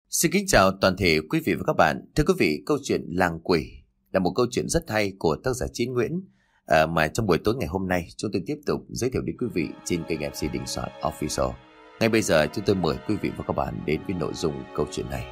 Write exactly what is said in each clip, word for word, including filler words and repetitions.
Xin kính chào toàn thể quý vị và các bạn. Thưa quý vị, câu chuyện Làng Quỷ là một câu chuyện rất hay của tác giả Chí Nguyễn, à, mà trong buổi tối ngày hôm nay chúng tôi tiếp tục giới thiệu đến quý vị trên kênh em xê Đình Soạn Official. Ngay bây giờ chúng tôi mời quý vị và các bạn đến với nội dung câu chuyện này.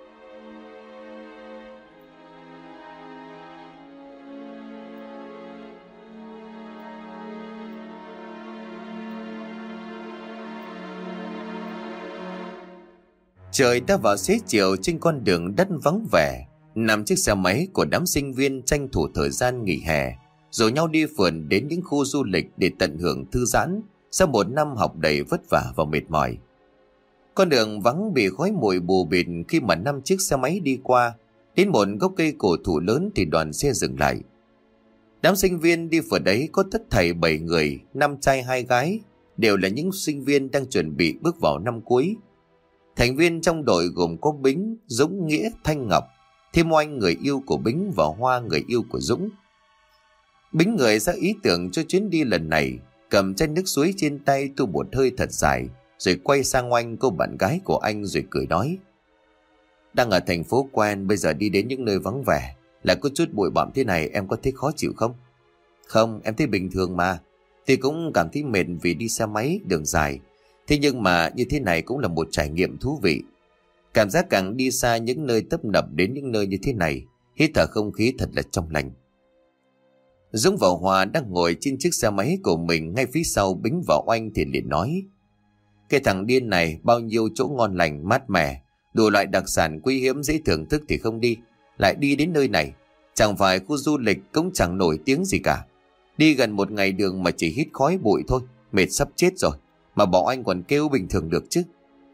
Trời đã vào xế chiều, trên con đường đất vắng vẻ nằm chiếc xe máy của đám sinh viên tranh thủ thời gian nghỉ hè, rồi nhau đi phượn đến những khu du lịch để tận hưởng thư giãn sau một năm học đầy vất vả và mệt mỏi. Con đường vắng bị khói bụi bù bịt khi mà năm chiếc xe máy đi qua. Đến một gốc cây cổ thụ lớn thì đoàn xe dừng lại. Đám sinh viên đi phượt đấy có tất thảy bảy người, năm trai hai gái, đều là những sinh viên đang chuẩn bị bước vào năm cuối. Thành viên trong đội gồm có Bính, Dũng, Nghĩa, Thanh, Ngọc, thêm Oanh người yêu của Bính và Hoa người yêu của Dũng. Bính người ra ý tưởng cho chuyến đi lần này, cầm chai nước suối trên tay tu một hơi thật dài, rồi quay sang Oanh, cô bạn gái của anh, rồi cười nói: Đang ở thành phố quen, bây giờ đi đến những nơi vắng vẻ, lại có chút bụi bặm thế này, em có thấy khó chịu không? Không, em thấy bình thường mà. Thì cũng cảm thấy mệt vì đi xe máy đường dài. Thế nhưng mà như thế này cũng là một trải nghiệm thú vị. Cảm giác càng đi xa những nơi tấp nập đến những nơi như thế này, hít thở không khí thật là trong lành. Dũng và Hòa đang ngồi trên chiếc xe máy của mình, ngay phía sau Bính và Oanh thì liền nói: Cái thằng điên này, bao nhiêu chỗ ngon lành mát mẻ, đủ loại đặc sản quý hiếm dễ thưởng thức thì không đi, lại đi đến nơi này. Chẳng phải khu du lịch, cũng chẳng nổi tiếng gì cả. Đi gần một ngày đường mà chỉ hít khói bụi thôi, mệt sắp chết rồi, mà bỏ anh còn kêu bình thường được chứ.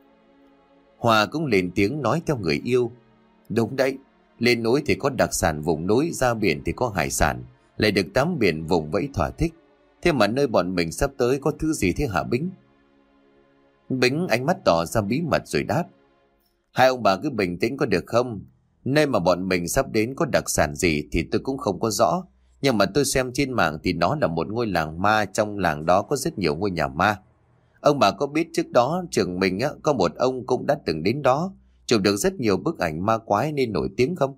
Hòa cũng lên tiếng nói theo người yêu: Đúng đấy, lên núi thì có đặc sản vùng núi, ra biển thì có hải sản, lại được tắm biển vùng vẫy thỏa thích. Thế mà nơi bọn mình sắp tới có thứ gì thế hả Bính? Bính ánh mắt tỏ ra bí mật rồi đáp: Hai ông bà cứ bình tĩnh có được không? Nơi mà bọn mình sắp đến có đặc sản gì thì tôi cũng không có rõ, nhưng mà tôi xem trên mạng thì nó là một ngôi làng ma. Trong làng đó có rất nhiều ngôi nhà ma. Ông bà có biết trước đó trường mình á, có một ông cũng đã từng đến đó, chụp được rất nhiều bức ảnh ma quái nên nổi tiếng không?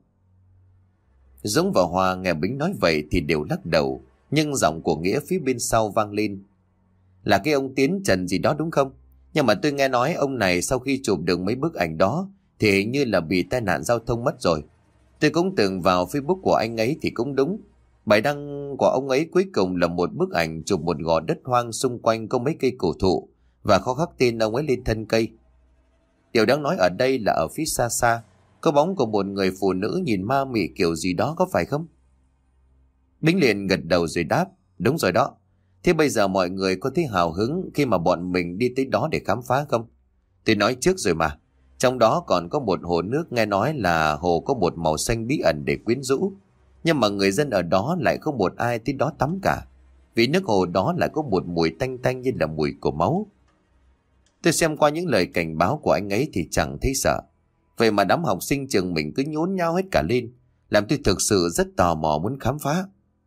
Dũng và Hòa nghe Bính nói vậy thì đều lắc đầu, nhưng giọng của Nghĩa phía bên sau vang lên: Là cái ông Tiến Trần gì đó đúng không? Nhưng mà tôi nghe nói ông này sau khi chụp được mấy bức ảnh đó thì hình như là bị tai nạn giao thông mất rồi. Tôi cũng từng vào Facebook của anh ấy thì cũng đúng. Bài đăng của ông ấy cuối cùng là một bức ảnh chụp một gò đất hoang, xung quanh có mấy cây cổ thụ và có khắc tên ông ấy lên thân cây. Điều đáng nói ở đây là ở phía xa xa có bóng của một người phụ nữ nhìn ma mị kiểu gì đó, có phải không? Bính liền gật đầu rồi đáp: Đúng rồi đó. Thế bây giờ mọi người có thấy hào hứng khi mà bọn mình đi tới đó để khám phá không? Tôi nói trước rồi mà, trong đó còn có một hồ nước, nghe nói là hồ có một màu xanh bí ẩn để quyến rũ. Nhưng mà người dân ở đó lại không một ai tới đó tắm cả, vì nước hồ đó lại có một mùi tanh tanh như là mùi của máu. Tôi xem qua những lời cảnh báo của anh ấy thì chẳng thấy sợ. Vậy mà đám học sinh trường mình cứ nhốn nháo hết cả lên, làm tôi thực sự rất tò mò muốn khám phá.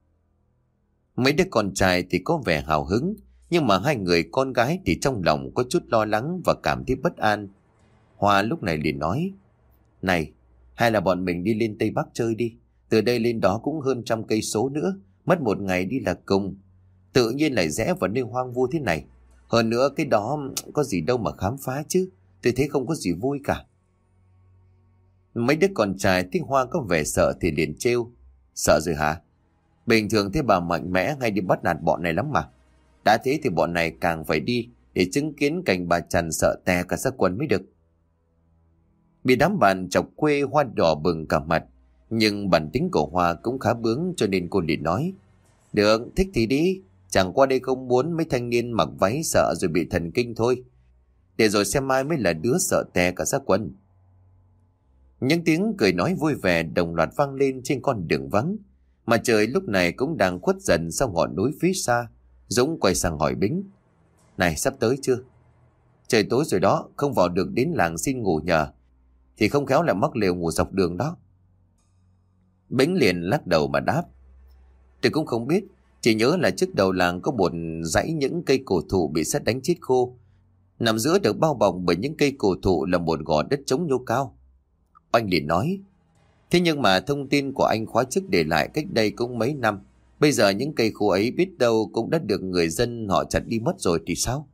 Mấy đứa con trai thì có vẻ hào hứng, nhưng mà hai người con gái thì trong lòng có chút lo lắng và cảm thấy bất an. Hoa lúc này liền nói: Này, hay là bọn mình đi lên Tây Bắc chơi đi. Từ đây lên đó cũng hơn trăm cây số nữa, mất một ngày đi là cùng. Tự nhiên lại rẽ vào nơi hoang vu thế này. Hơn nữa cái đó có gì đâu mà khám phá chứ, tôi thấy không có gì vui cả. Mấy đứa con trai thấy Hoa có vẻ sợ thì liền trêu: Sợ rồi hả? Bình thường thế bà mạnh mẽ hay đi bắt nạt bọn này lắm mà. Đã thế thì bọn này càng phải đi để chứng kiến cảnh bà Trần sợ tè cả ra quần mới được. Bị đám bạn chọc quê, Hoa đỏ bừng cả mặt, nhưng bản tính của Hoa cũng khá bướng cho nên cô liền nói: Được, thích thì đi. Chẳng qua đây không muốn mấy thanh niên mặc váy sợ rồi bị thần kinh thôi. Để rồi xem mai mới là đứa sợ tè cả ra quần. Những tiếng cười nói vui vẻ đồng loạt vang lên trên con đường vắng. Mà trời lúc này cũng đang khuất dần sau ngọn núi phía xa. Dũng quay sang hỏi Bính: Này, sắp tới chưa? Trời tối rồi đó, không vào được đến làng xin ngủ nhờ, thì không khéo lại mắc lều ngủ dọc đường đó. Bính liền lắc đầu mà đáp: Tôi cũng không biết, chỉ nhớ là trước đầu làng có một dãy những cây cổ thụ bị sét đánh chết khô. Nằm giữa được bao bọc bởi những cây cổ thụ là một gò đất trống nhô cao. Oanh liền nói: Thế nhưng mà thông tin của anh khóa trước để lại cách đây cũng mấy năm. Bây giờ những cây khô ấy biết đâu cũng đã được người dân họ chặt đi mất rồi thì sao?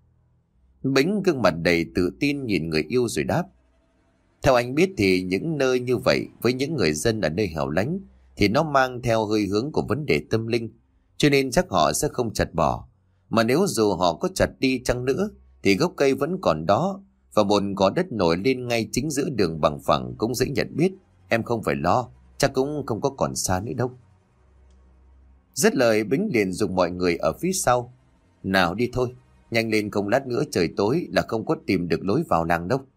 Bính gương mặt đầy tự tin nhìn người yêu rồi đáp: Theo anh biết thì những nơi như vậy với những người dân ở nơi hẻo lánh thì nó mang theo hơi hướng của vấn đề tâm linh, cho nên chắc họ sẽ không chặt bỏ. Mà nếu dù họ có chặt đi chăng nữa thì gốc cây vẫn còn đó, và một gò đất nổi lên ngay chính giữa đường bằng phẳng cũng dễ nhận biết. Em không phải lo, chắc cũng không có còn xa nữa đâu. Dứt lời, Bính liền dùng mọi người ở phía sau: Nào đi thôi, nhanh lên không lát nữa trời tối là không có tìm được lối vào làng đâu.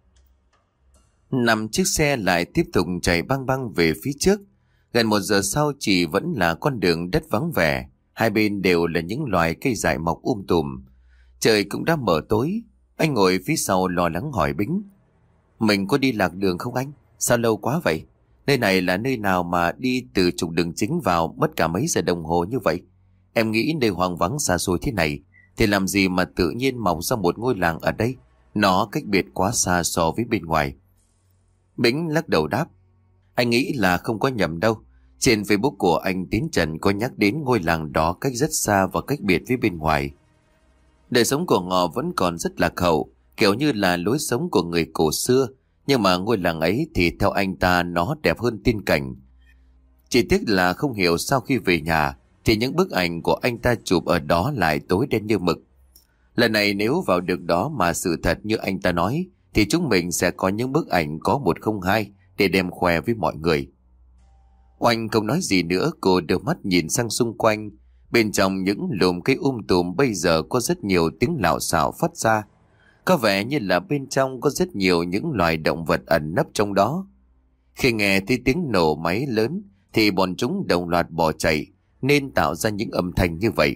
Năm chiếc xe lại tiếp tục chạy băng băng về phía trước. Gần một giờ sau chỉ vẫn là con đường đất vắng vẻ, hai bên đều là những loài cây dại mọc um tùm. Trời cũng đã mờ tối. Anh ngồi phía sau lo lắng hỏi Bính: Mình có đi lạc đường không anh? Sao lâu quá vậy? Nơi này là nơi nào mà đi từ trục đường chính vào mất cả mấy giờ đồng hồ như vậy? Em nghĩ nơi hoang vắng xa xôi thế này thì làm gì mà tự nhiên mọc ra một ngôi làng ở đây? Nó cách biệt quá xa so với bên ngoài. Bính lắc đầu đáp: Anh nghĩ là không có nhầm đâu. Trên Facebook của anh Tín Trần có nhắc đến ngôi làng đó cách rất xa và cách biệt với bên ngoài. Đời sống của họ vẫn còn rất lạc hậu, kiểu như là lối sống của người cổ xưa. Nhưng mà ngôi làng ấy thì theo anh ta nó đẹp hơn tiên cảnh. Chỉ tiếc là không hiểu sao khi về nhà thì những bức ảnh của anh ta chụp ở đó lại tối đen như mực. Lần này nếu vào được đó mà sự thật như anh ta nói thì chúng mình sẽ có những bức ảnh có một không hai để đem khoe với mọi người. Oanh không nói gì nữa, cô đưa mắt nhìn sang xung quanh. Bên trong những lùm cây um tùm bây giờ có rất nhiều tiếng lạo xạo phát ra. Có vẻ như là bên trong có rất nhiều những loài động vật ẩn nấp trong đó. Khi nghe thấy tiếng nổ máy lớn thì bọn chúng đồng loạt bỏ chạy, nên tạo ra những âm thanh như vậy.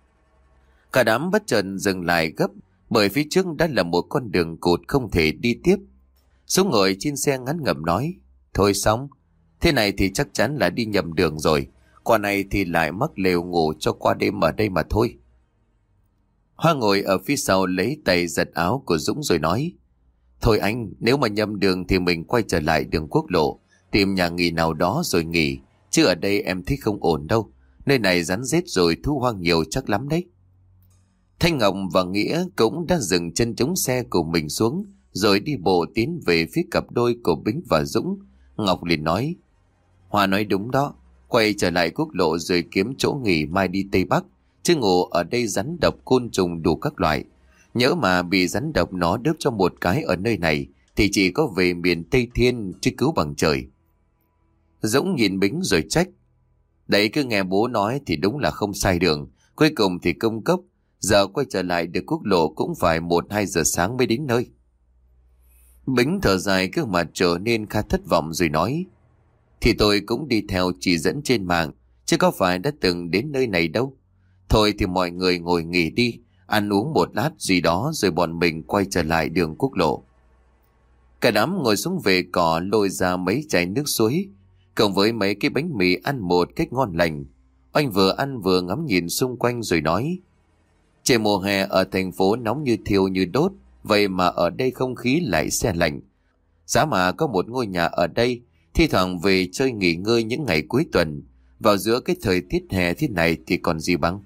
Cả đám bất chợt dừng lại gấp, bởi phía trước đã là một con đường cụt không thể đi tiếp. Số ngồi trên xe ngắn ngẩm nói: Thôi xong, thế này thì chắc chắn là đi nhầm đường rồi. Quả này thì lại mắc lều ngủ cho qua đêm ở đây mà thôi. Hoa ngồi ở phía sau lấy tay giật áo của Dũng rồi nói: Thôi anh, nếu mà nhầm đường thì mình quay trở lại đường quốc lộ, tìm nhà nghỉ nào đó rồi nghỉ. Chứ ở đây em thấy không ổn đâu. Nơi này rắn rết rồi thú hoang nhiều chắc lắm đấy. Thanh Ngọc và Nghĩa cũng đã dừng chân chống xe của mình xuống, rồi đi bộ tiến về phía cặp đôi của Bính và Dũng. Ngọc liền nói: Hoa nói đúng đó, quay trở lại quốc lộ rồi kiếm chỗ nghỉ mai đi Tây Bắc. Chứ ngủ ở đây rắn độc côn trùng đủ các loại. Nhớ mà bị rắn độc nó đớp cho một cái ở nơi này thì chỉ có về miền Tây Thiên chứ cứu bằng trời. Dũng nhìn Bính rồi trách: Đấy, cứ nghe bố nói thì đúng là không sai đường. Cuối cùng thì công cốc, giờ quay trở lại được quốc lộ cũng phải một hai giờ sáng mới đến nơi. Bính thở dài, gương mặt trở nên khá thất vọng rồi nói: Thì tôi cũng đi theo chỉ dẫn trên mạng, chứ có phải đã từng đến nơi này đâu. Thôi thì mọi người ngồi nghỉ đi, ăn uống một lát gì đó rồi bọn mình quay trở lại đường quốc lộ. Cả đám ngồi xuống về cỏ, lôi ra mấy chai nước suối cộng với mấy cái bánh mì ăn một cách ngon lành. Anh vừa ăn vừa ngắm nhìn xung quanh rồi nói: Trời mùa hè ở thành phố nóng như thiêu như đốt, vậy mà ở đây không khí lại se lạnh. Giá mà có một ngôi nhà ở đây, thi thoảng về chơi nghỉ ngơi những ngày cuối tuần, vào giữa cái thời tiết hè thế này thì còn gì bằng.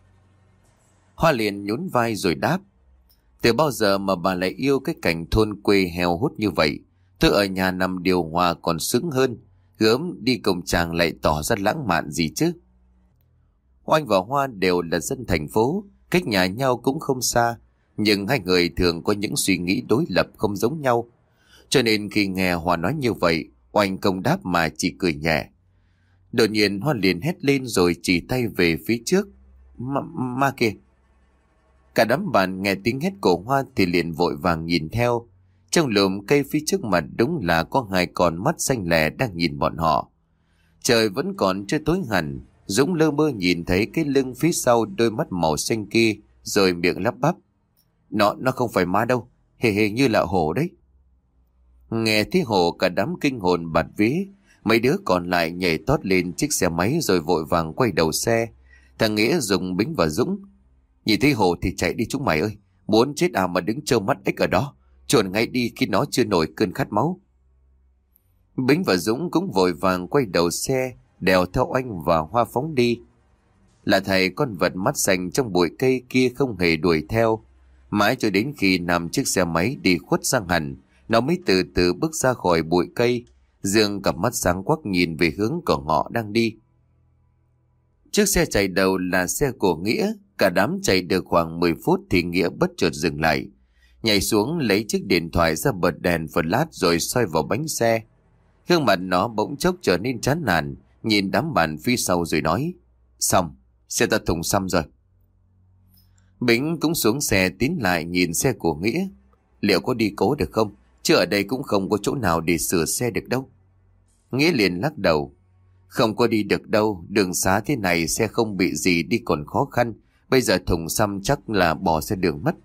Hoa liền nhún vai rồi đáp: Từ bao giờ mà bà lại yêu cái cảnh thôn quê heo hút như vậy? Tôi ở nhà nằm điều hòa còn sướng hơn, gớm đi công tràng lại tỏ ra lãng mạn gì chứ. Oanh và Hoa đều là dân thành phố, cách nhà nhau cũng không xa, nhưng hai người thường có những suy nghĩ đối lập không giống nhau. Cho nên khi nghe Hoa nói như vậy, Oanh không đáp mà chỉ cười nhẹ. Đột nhiên Hoa liền hét lên rồi chỉ tay về phía trước: Ma, ma kìa! Cả đám bạn nghe tiếng hét của Hoa thì liền vội vàng nhìn theo. Trong lùm cây phía trước mặt đúng là có hai con mắt xanh lè đang nhìn bọn họ. Trời vẫn còn chưa tối hẳn, Dũng lơ mơ nhìn thấy cái lưng phía sau đôi mắt màu xanh kia, rồi miệng lắp bắp: Nó, nó không phải ma đâu, hề hề như là hổ đấy. Nghe thấy hổ, cả đám kinh hồn bạt vía. Mấy đứa còn lại nhảy tót lên chiếc xe máy rồi vội vàng quay đầu xe. Thằng Nghĩa dùng Bính và Dũng: Nhìn thấy hổ thì chạy đi chúng mày ơi, muốn chết à mà đứng trơ mắt ếch ở đó, chuồn ngay đi khi nó chưa nổi cơn khát máu. Bính và Dũng cũng vội vàng quay đầu xe, đèo theo Oanh và Hoa phóng đi. Là thầy con vật mắt xanh trong bụi cây kia không hề đuổi theo. Mãi cho đến khi nằm chiếc xe máy đi khuất sang hẳn, nó mới từ từ bước ra khỏi bụi cây, dương cặp mắt sáng quắc nhìn về hướng của họ đang đi. Chiếc xe chạy đầu là xe của Nghĩa. Cả đám chạy được khoảng mười phút thì Nghĩa bất chợt dừng lại, nhảy xuống lấy chiếc điện thoại ra bật đèn flash rồi soi vào bánh xe. Gương mặt nó bỗng chốc trở nên chán nản, nhìn đám bạn phía sau rồi nói: Xong, xe ta thùng xăm rồi. Bính cũng xuống xe tiến lại nhìn xe của Nghĩa. Liệu có đi cố được không? Chứ ở đây cũng không có chỗ nào để sửa xe được đâu. Nghĩa liền lắc đầu: Không có đi được đâu, đường xá thế này xe không bị gì đi còn khó khăn. Bây giờ thùng xăm chắc là bỏ xe đường mất.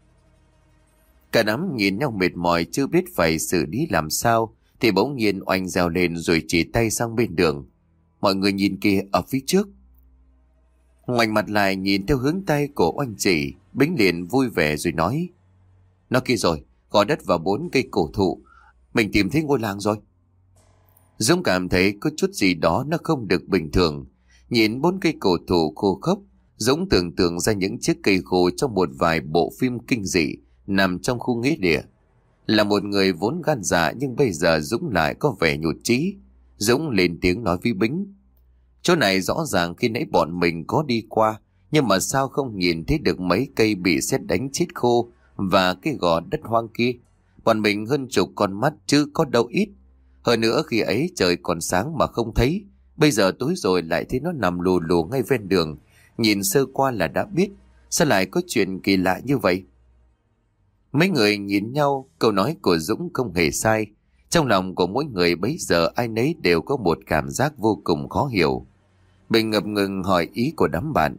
Cả đám nhìn nhau mệt mỏi chưa biết phải xử lý làm sao, thì bỗng nhiên Oanh reo lên rồi chỉ tay sang bên đường: Mọi người nhìn kìa, ở phía trước. Ngoảnh mặt lại nhìn theo hướng tay của Oanh chỉ, Bính liền vui vẻ rồi nói: Nó kia rồi, gò đất và bốn cây cổ thụ. Mình tìm thấy ngôi làng rồi. Dũng cảm thấy có chút gì đó nó không được bình thường. Nhìn bốn cây cổ thụ khô khốc, Dũng tưởng tượng ra những chiếc cây khô trong một vài bộ phim kinh dị nằm trong khu nghĩa địa. Là một người vốn gan dạ nhưng bây giờ Dũng lại có vẻ nhụt chí. Dũng lên tiếng nói với Bính: Chỗ này rõ ràng khi nãy bọn mình có đi qua, nhưng mà sao không nhìn thấy được mấy cây bị sét đánh chết khô và cái gò đất hoang kia. Bọn mình hơn chục con mắt chứ có đâu ít. Hơn nữa khi ấy trời còn sáng mà không thấy, bây giờ tối rồi lại thấy nó nằm lù lù ngay ven đường. Nhìn sơ qua là đã biết. Sao lại có chuyện kỳ lạ như vậy? Mấy người nhìn nhau, câu nói của Dũng không hề sai. Trong lòng của mỗi người bấy giờ ai nấy đều có một cảm giác vô cùng khó hiểu. Bình ngập ngừng hỏi ý của đám bạn: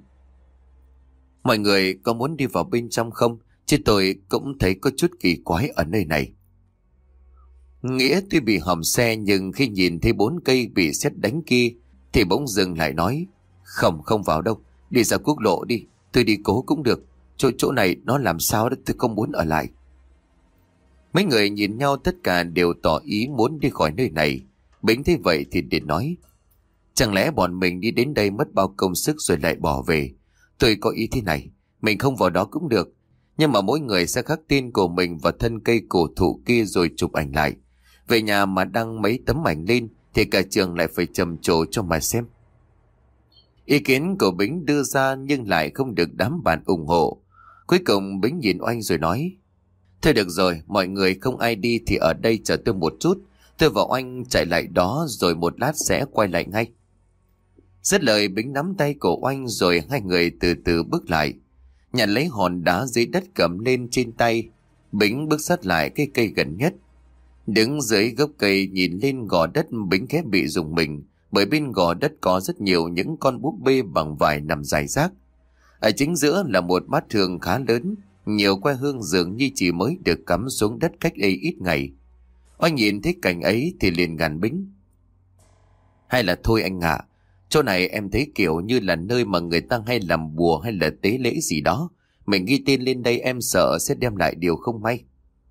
Mọi người có muốn đi vào bên trong không? Chứ tôi cũng thấy có chút kỳ quái ở nơi này. Nghĩa tuy bị hỏng xe nhưng khi nhìn thấy bốn cây bị sét đánh kia thì bỗng dừng lại nói: Không, không vào đâu. Đi ra quốc lộ đi, tôi đi cố cũng được. Chỗ chỗ này nó làm sao đó, tôi không muốn ở lại. Mấy người nhìn nhau tất cả đều tỏ ý muốn đi khỏi nơi này. Bính thấy vậy thì liền nói: Chẳng lẽ bọn mình đi đến đây mất bao công sức rồi lại bỏ về? Tôi có ý thế này, mình không vào đó cũng được, nhưng mà mỗi người sẽ khắc tên của mình vào thân cây cổ thụ kia rồi chụp ảnh lại. Về nhà mà đăng mấy tấm ảnh lên thì cả trường lại phải trầm trồ cho mà xem. Ý kiến của Bính đưa ra nhưng lại không được đám bạn ủng hộ. Cuối cùng Bính nhìn Oanh rồi nói: Thôi được rồi, mọi người không ai đi thì ở đây chờ tôi một chút. Tôi và Oanh chạy lại đó rồi một lát sẽ quay lại ngay. Dứt lời Bính nắm tay của Oanh rồi hai người từ từ bước lại. Nhận lấy hòn đá dưới đất cầm lên trên tay, Bính bước sát lại cái cây gần nhất. Đứng dưới gốc cây nhìn lên gò đất, Bính khẽ bị rùng mình, bởi bên gò đất có rất nhiều những con búp bê bằng vải nằm rải rác. Ở chính giữa là một bát hương khá lớn, nhiều que hương dường như chỉ mới được cắm xuống đất cách đây ít ngày. Oanh nhìn thấy cảnh ấy thì liền gàn Bính: Hay là thôi anh ạ, chỗ này em thấy kiểu như là nơi mà người ta hay làm bùa hay là tế lễ gì đó. Mình ghi tên lên đây em sợ sẽ đem lại điều không may.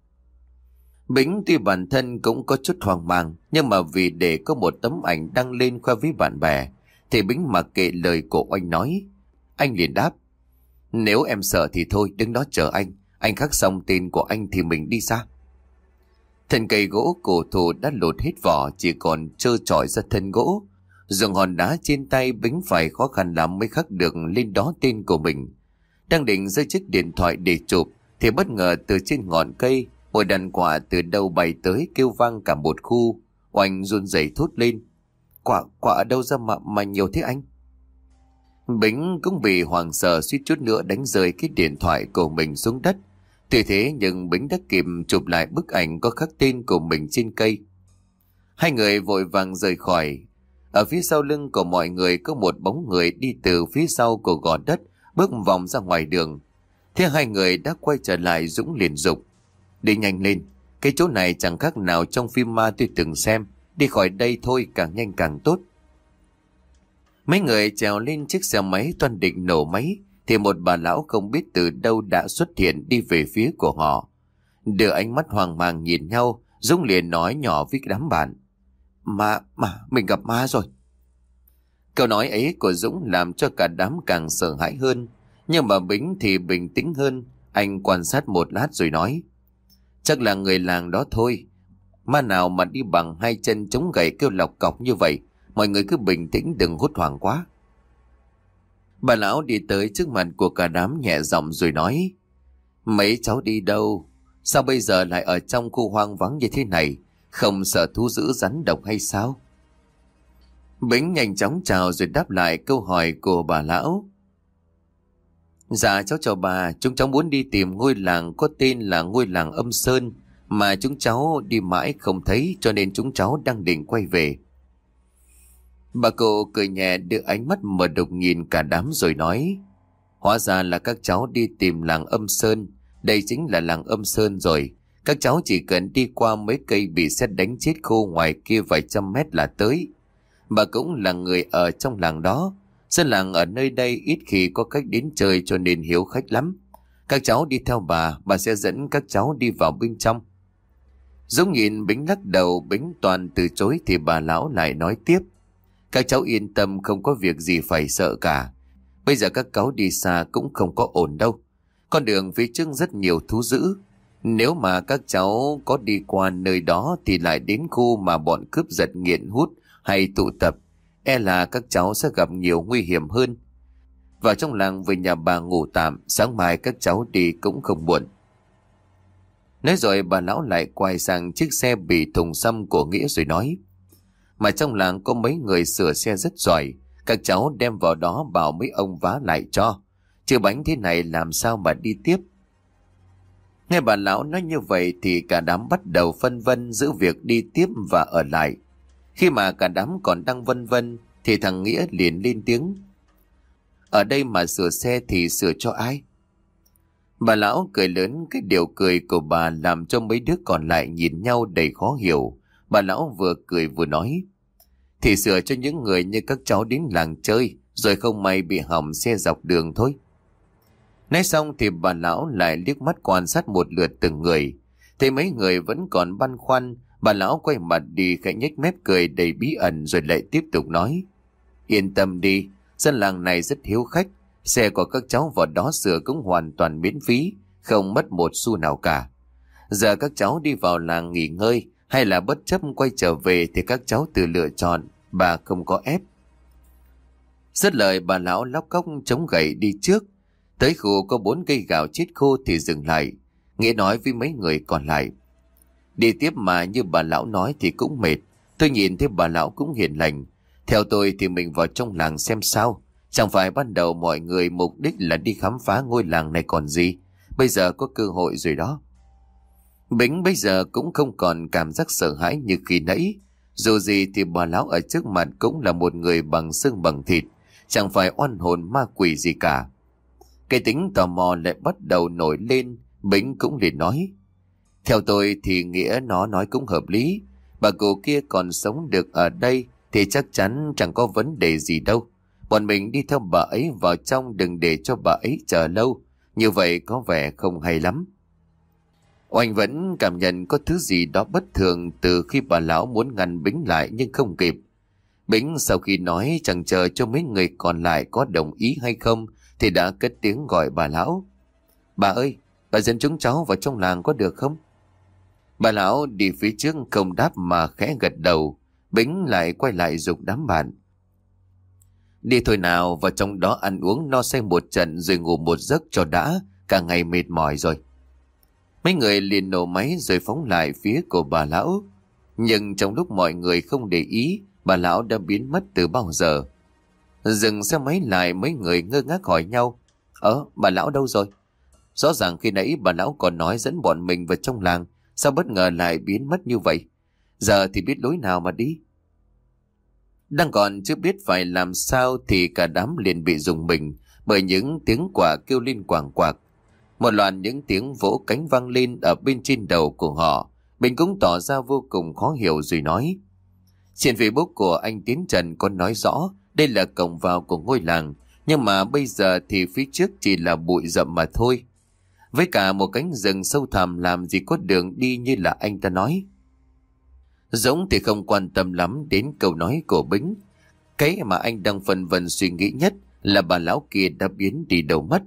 Bính tuy bản thân cũng có chút hoang mang, nhưng mà vì để có một tấm ảnh đăng lên khoe với bạn bè thì Bính mặc kệ lời của Oanh nói. Anh liền đáp: Nếu em sợ thì thôi, đứng đó chờ anh. Anh khắc xong tên của anh thì mình đi xa. Thân cây gỗ cổ thụ đã lột hết vỏ, chỉ còn trơ trọi ra thân gỗ. Dùng hòn đá trên tay, Bính phải khó khăn lắm mới khắc được lên đó tên của mình. Đang định giơ chiếc điện thoại để chụp thì bất ngờ từ trên ngọn cây một đàn quạ từ đâu bay tới kêu vang cả một khu. Oanh run rẩy thốt lên: Quạ, quạ ở đâu ra mà, mà nhiều thế anh? Bính cũng bị hoảng sợ suýt chút nữa đánh rơi cái điện thoại của mình xuống đất. Tuy thế nhưng Bính đã kịp chụp lại bức ảnh có khắc tên của mình trên cây. Hai người vội vàng rời khỏi. Ở phía sau lưng của mọi người có một bóng người đi từ phía sau của gò đất bước vòng ra ngoài đường. Thế hai người đã quay trở lại, Dũng liền dục: Đi nhanh lên, cái chỗ này chẳng khác nào trong phim ma tôi từng xem. Đi khỏi đây thôi, càng nhanh càng tốt. Mấy người trèo lên chiếc xe máy toan định nổ máy thì một bà lão không biết từ đâu đã xuất hiện đi về phía của họ. Đưa ánh mắt hoang mang nhìn nhau, Dũng liền nói nhỏ với đám bạn: Ma, ma, mình gặp ma rồi. Câu nói ấy của Dũng làm cho cả đám càng sợ hãi hơn. Nhưng mà Bính thì bình tĩnh hơn. Anh quan sát một lát rồi nói: chắc là người làng đó thôi. Ma nào mà đi bằng hai chân chống gậy kêu lọc cọc như vậy. Mọi người cứ bình tĩnh, đừng hốt hoảng quá. Bà lão đi tới trước mặt của cả đám nhẹ giọng rồi nói: mấy cháu đi đâu? Sao bây giờ lại ở trong khu hoang vắng như thế này? Không sợ thú dữ rắn độc hay sao? Bính nhanh chóng chào rồi đáp lại câu hỏi của bà lão: dạ cháu chào bà, chúng cháu muốn đi tìm ngôi làng có tên là ngôi làng Âm Sơn, mà chúng cháu đi mãi không thấy, cho nên chúng cháu đang định quay về. Bà cụ cười nhẹ, đưa ánh mắt mở đục nhìn cả đám rồi nói: hóa ra là các cháu đi tìm làng Âm Sơn. Đây chính là làng Âm Sơn rồi. Các cháu chỉ cần đi qua mấy cây bị sét đánh chết khô ngoài kia vài trăm mét là tới. Bà cũng là người ở trong làng đó. Dân làng ở nơi đây ít khi có khách đến chơi cho nên hiếu khách lắm. Các cháu đi theo bà, bà sẽ dẫn các cháu đi vào bên trong. Dũng nhìn Bính lắc đầu, Bính toàn từ chối thì bà lão lại nói tiếp: các cháu yên tâm, không có việc gì phải sợ cả. Bây giờ các cháu đi xa cũng không có ổn đâu. Con đường phía trước rất nhiều thú dữ. Nếu mà các cháu có đi qua nơi đó thì lại đến khu mà bọn cướp giật nghiện hút hay tụ tập, e là các cháu sẽ gặp nhiều nguy hiểm hơn. Vào trong làng về nhà bà ngủ tạm, sáng mai các cháu đi cũng không muộn. Nói rồi bà lão lại quay sang chiếc xe bị thùng xăm của Nghĩa rồi nói: mà trong làng có mấy người sửa xe rất giỏi, các cháu đem vào đó bảo mấy ông vá lại cho, chứ bánh thế này làm sao mà đi tiếp. Nghe bà lão nói như vậy thì cả đám bắt đầu phân vân giữa việc đi tiếp và ở lại. Khi mà cả đám còn đang vân vân thì thằng Nghĩa liền lên tiếng: ở đây mà sửa xe thì sửa cho ai? Bà lão cười lớn, cái điều cười của bà làm cho mấy đứa còn lại nhìn nhau đầy khó hiểu. Bà lão vừa cười vừa nói: thì sửa cho những người như các cháu đến làng chơi rồi không may bị hỏng xe dọc đường thôi. Nói xong thì bà lão lại liếc mắt quan sát một lượt từng người. Thấy mấy người vẫn còn băn khoăn, bà lão quay mặt đi khẽ nhếch mép cười đầy bí ẩn rồi lại tiếp tục nói: yên tâm đi, dân làng này rất hiếu khách. Xe của các cháu vào đó sửa cũng hoàn toàn miễn phí, không mất một xu nào cả. Giờ các cháu đi vào làng nghỉ ngơi hay là bất chấp quay trở về thì các cháu tự lựa chọn, bà không có ép. Dứt lời bà lão lóc cóc chống gậy đi trước. Tới khu có bốn cây gạo chết khô thì dừng lại. Nghĩa nói với mấy người còn lại: đi tiếp mà như bà lão nói thì cũng mệt. Tôi nhìn thấy bà lão cũng hiền lành. Theo tôi thì mình vào trong làng xem sao. Chẳng phải ban đầu mọi người mục đích là đi khám phá ngôi làng này còn gì. Bây giờ có cơ hội rồi đó. Bính bây giờ cũng không còn cảm giác sợ hãi như khi nãy. Dù gì thì bà lão ở trước mặt cũng là một người bằng xương bằng thịt, chẳng phải oan hồn ma quỷ gì cả. Cái tính tò mò lại bắt đầu nổi lên. Bính cũng liền nói: theo tôi thì Nghĩa nó nói cũng hợp lý. Bà cụ kia còn sống được ở đây thì chắc chắn chẳng có vấn đề gì đâu. Bọn mình đi theo bà ấy vào trong, đừng để cho bà ấy chờ lâu. Như vậy có vẻ không hay lắm. Oanh vẫn cảm nhận có thứ gì đó bất thường từ khi bà lão muốn ngăn Bính lại nhưng không kịp. Bính sau khi nói chẳng chờ cho mấy người còn lại có đồng ý hay không thì đã cất tiếng gọi bà lão: bà ơi, bà dẫn chúng cháu vào trong làng có được không? Bà lão đi phía trước không đáp mà khẽ gật đầu. Bính lại quay lại giục đám bạn: đi thôi nào, vào trong đó ăn uống no say một trận rồi ngủ một giấc cho đã, cả ngày mệt mỏi rồi. Mấy người liền nổ máy rồi phóng lại phía của bà lão. Nhưng trong lúc mọi người không để ý, bà lão đã biến mất từ bao giờ. Dừng xe máy lại, mấy người ngơ ngác hỏi nhau: Ờ, bà lão đâu rồi? Rõ ràng khi nãy bà lão còn nói dẫn bọn mình vào trong làng, sao bất ngờ lại biến mất như vậy? Giờ thì biết lối nào mà đi. Đang còn chưa biết phải làm sao thì cả đám liền bị rùng mình bởi những tiếng quả kêu lên quảng quạc. Một loạt những tiếng vỗ cánh vang lên ở bên trên đầu của họ. Mình cũng tỏ ra vô cùng khó hiểu rồi nói: trên Facebook của anh Tiến Trần có nói rõ đây là cổng vào của ngôi làng, nhưng mà bây giờ thì phía trước chỉ là bụi rậm mà thôi. Với cả một cánh rừng sâu thẳm làm gì có đường đi như là anh ta nói. Dũng thì không quan tâm lắm đến câu nói của Bính. Cái mà anh đang phân vân suy nghĩ nhất là bà lão kia đã biến đi đâu mất.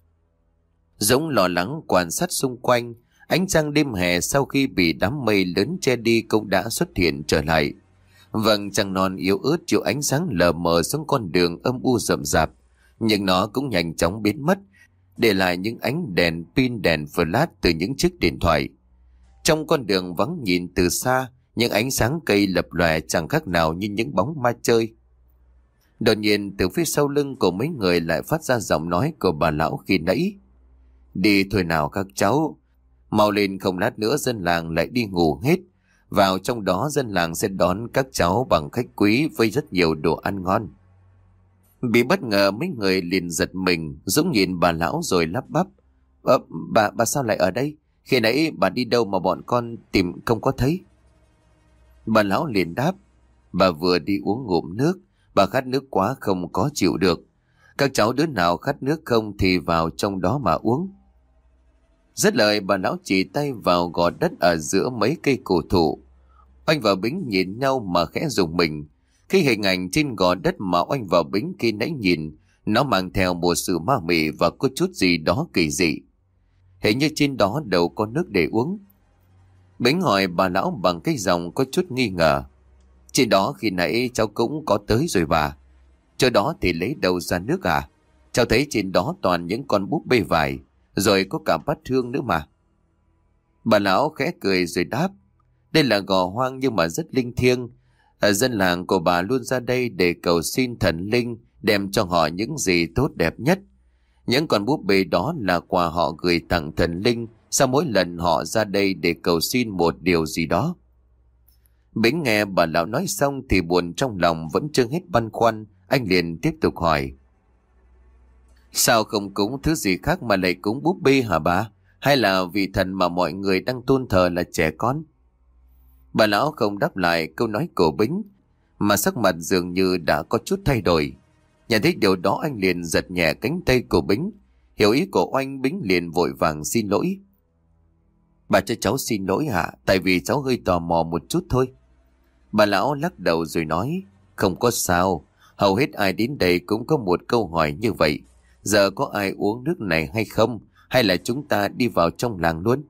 Dũng lo lắng quan sát xung quanh. Ánh trăng đêm hè sau khi bị đám mây lớn che đi cũng đã xuất hiện trở lại. Vầng trăng non yếu ớt chiếu ánh sáng lờ mờ xuống con đường âm u rậm rạp, nhưng nó cũng nhanh chóng biến mất, để lại những ánh đèn pin, đèn flash từ những chiếc điện thoại. Trong con đường vắng nhìn từ xa, những ánh sáng cây lập lòe chẳng khác nào như những bóng ma chơi. Đột nhiên từ phía sau lưng của mấy người lại phát ra giọng nói của bà lão khi nãy. Đi thôi nào các cháu, mau lên không lát nữa dân làng lại đi ngủ hết. Vào trong đó dân làng sẽ đón các cháu bằng khách quý với rất nhiều đồ ăn ngon. Bị bất ngờ mấy người liền giật mình. Dũng nhìn bà lão rồi lắp bắp. Ờ, bà, bà sao lại ở đây? Khi nãy bà đi đâu mà bọn con tìm không có thấy? Bà lão liền đáp. Bà vừa đi uống ngụm nước. Bà khát nước quá không có chịu được. Các cháu đứa nào khát nước không thì vào trong đó mà uống. Dứt lời bà lão chỉ tay vào gò đất ở giữa mấy cây cổ thụ. Oanh và Bính nhìn nhau mà khẽ rùng mình. Khi hình ảnh trên gò đất mà Oanh và Bính khi nãy nhìn, nó mang theo một sự ma mị và có chút gì đó kỳ dị. Hình như trên đó đâu có nước để uống. Bính hỏi bà lão bằng cái giọng có chút nghi ngờ. Trên đó khi nãy cháu cũng có tới rồi bà. Chỗ đó thì lấy đâu ra nước à? Cháu thấy trên đó toàn những con búp bê vải, rồi có cả bát hương nữa mà. Bà lão khẽ cười rồi đáp. Đây là gò hoang nhưng mà rất linh thiêng. À, dân làng của bà luôn ra đây để cầu xin thần linh đem cho họ những gì tốt đẹp nhất. Những con búp bê đó là quà họ gửi tặng thần linh sau mỗi lần họ ra đây để cầu xin một điều gì đó. Bính nghe bà lão nói xong thì buồn trong lòng vẫn chưa hết băn khoăn. Anh liền tiếp tục hỏi. Sao không cúng thứ gì khác mà lại cúng búp bê hả bà? Hay là vị thần mà mọi người đang tôn thờ là trẻ con? Bà lão không đáp lại câu nói của Bính, mà sắc mặt dường như đã có chút thay đổi. Nhận thấy điều đó anh liền giật nhẹ cánh tay của Bính. Hiểu ý của Oanh, Bính liền vội vàng xin lỗi. Bà cho cháu xin lỗi hả? Tại vì cháu hơi tò mò một chút thôi. Bà lão lắc đầu rồi nói. Không có sao. Hầu hết ai đến đây cũng có một câu hỏi như vậy. Giờ có ai uống nước này hay không? Hay là chúng ta đi vào trong làng luôn?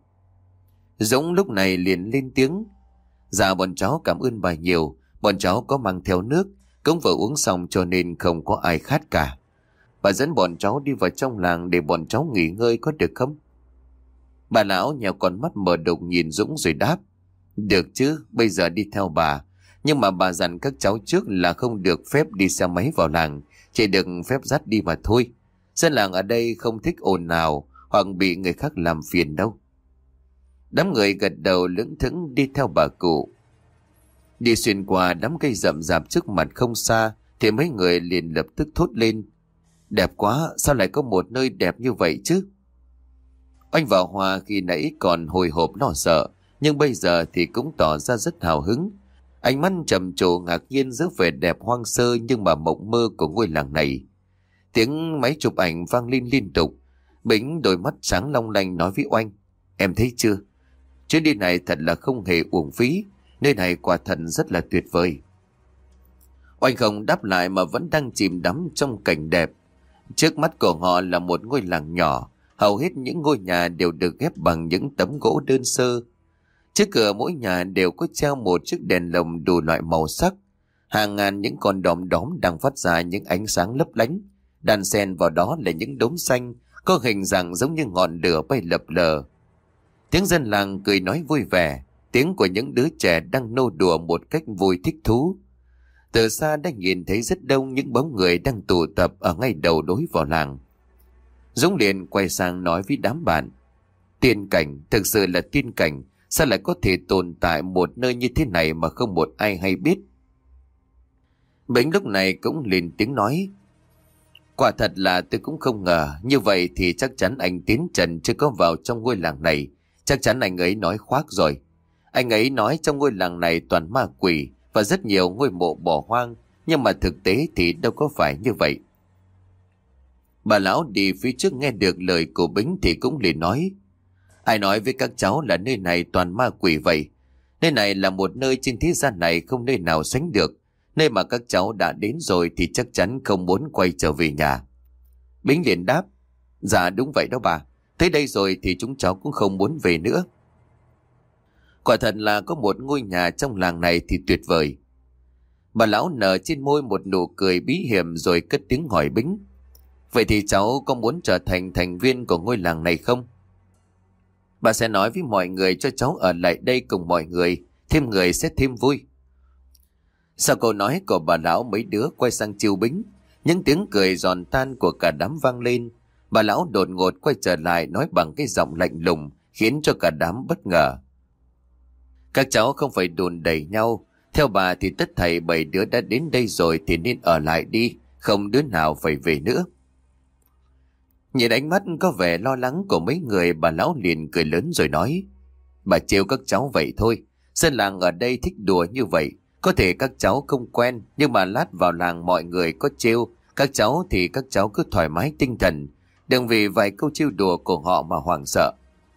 Dũng lúc này liền lên tiếng. Dạ bọn cháu cảm ơn bà nhiều. Bọn cháu có mang theo nước, cũng vừa uống xong cho nên không có ai khát cả. Bà dẫn bọn cháu đi vào trong làng để bọn cháu nghỉ ngơi có được không? Bà lão nhèo con mắt mở đục nhìn Dũng rồi đáp. Được chứ, bây giờ đi theo bà. Nhưng mà bà dặn các cháu trước là không được phép đi xe máy vào làng, chỉ được phép dắt đi mà thôi. Dân làng ở đây không thích ồn ào hoặc bị người khác làm phiền đâu. Đám người gật đầu lững thững đi theo bà cụ. Đi xuyên qua đám cây rậm rạp trước mặt không xa thì mấy người liền lập tức thốt lên. Đẹp quá, sao lại có một nơi đẹp như vậy chứ? Oanh và Hoa khi nãy còn hồi hộp lo sợ, nhưng bây giờ thì cũng tỏ ra rất hào hứng. Ánh mắt trầm trồ ngạc nhiên giữa vẻ đẹp hoang sơ nhưng mà mộng mơ của ngôi làng này. Tiếng máy chụp ảnh vang lên liên tục. Bính đôi mắt sáng long lanh nói với Oanh. Em thấy chưa? Chuyến đi này thật là không hề uổng phí. Nơi này quả thật rất là tuyệt vời. Oanh không đáp lại mà vẫn đang chìm đắm trong cảnh đẹp. Trước mắt của họ là một ngôi làng nhỏ. Hầu hết những ngôi nhà đều được ghép bằng những tấm gỗ đơn sơ. Trước cửa mỗi nhà đều có treo một chiếc đèn lồng đủ loại màu sắc. Hàng ngàn những con đom đóm đang phát ra những ánh sáng lấp lánh. Đan xen vào đó là những đốm xanh có hình dạng giống như ngọn lửa bay lập lờ. Tiếng dân làng cười nói vui vẻ, tiếng của những đứa trẻ đang nô đùa một cách vui thích thú. Từ xa đã nhìn thấy rất đông những bóng người đang tụ tập ở ngay đầu lối vào làng. Dũng liền quay sang nói với đám bạn. Tiên cảnh, thực sự là tiên cảnh, sao lại có thể tồn tại một nơi như thế này mà không một ai hay biết? Bính lúc này cũng liền tiếng nói. Quả thật là tôi cũng không ngờ, như vậy thì chắc chắn anh Tiến Trần chưa có vào trong ngôi làng này. Chắc chắn anh ấy nói khoác rồi. Anh ấy nói trong ngôi làng này toàn ma quỷ và rất nhiều ngôi mộ bỏ hoang, nhưng mà thực tế thì đâu có phải như vậy. Bà lão đi phía trước nghe được lời của Bính thì cũng liền nói. Ai nói với các cháu là nơi này toàn ma quỷ vậy? Nơi này là một nơi trên thế gian này không nơi nào sánh được. Nơi mà các cháu đã đến rồi thì chắc chắn không muốn quay trở về nhà. Bính liền đáp: Dạ đúng vậy đó bà. Tới đây rồi thì chúng cháu cũng không muốn về nữa. Quả thật là có một ngôi nhà trong làng này thì tuyệt vời. Bà lão nở trên môi một nụ cười bí hiểm rồi cất tiếng hỏi Bính: Vậy thì cháu có muốn trở thành thành viên của ngôi làng này không? Bà sẽ nói với mọi người cho cháu ở lại đây cùng mọi người, thêm người sẽ thêm vui. Sau câu nói của bà lão, mấy đứa quay sang chiêu Bính. Những tiếng cười giòn tan của cả đám vang lên. Bà lão đột ngột quay trở lại nói bằng cái giọng lạnh lùng, khiến cho cả đám bất ngờ: Các cháu không phải đùn đẩy nhau. Theo bà thì tất thảy bảy đứa đã đến đây rồi thì nên ở lại đi, không đứa nào phải về nữa. Nhìn ánh mắt có vẻ lo lắng của mấy người, bà lão liền cười lớn rồi nói: Bà trêu các cháu vậy thôi. Dân làng ở đây thích đùa như vậy. Có thể các cháu không quen, nhưng mà lát vào làng mọi người có trêu các cháu thì các cháu cứ thoải mái tinh thần, đừng vì vài câu trêu đùa của họ mà hoảng sợ.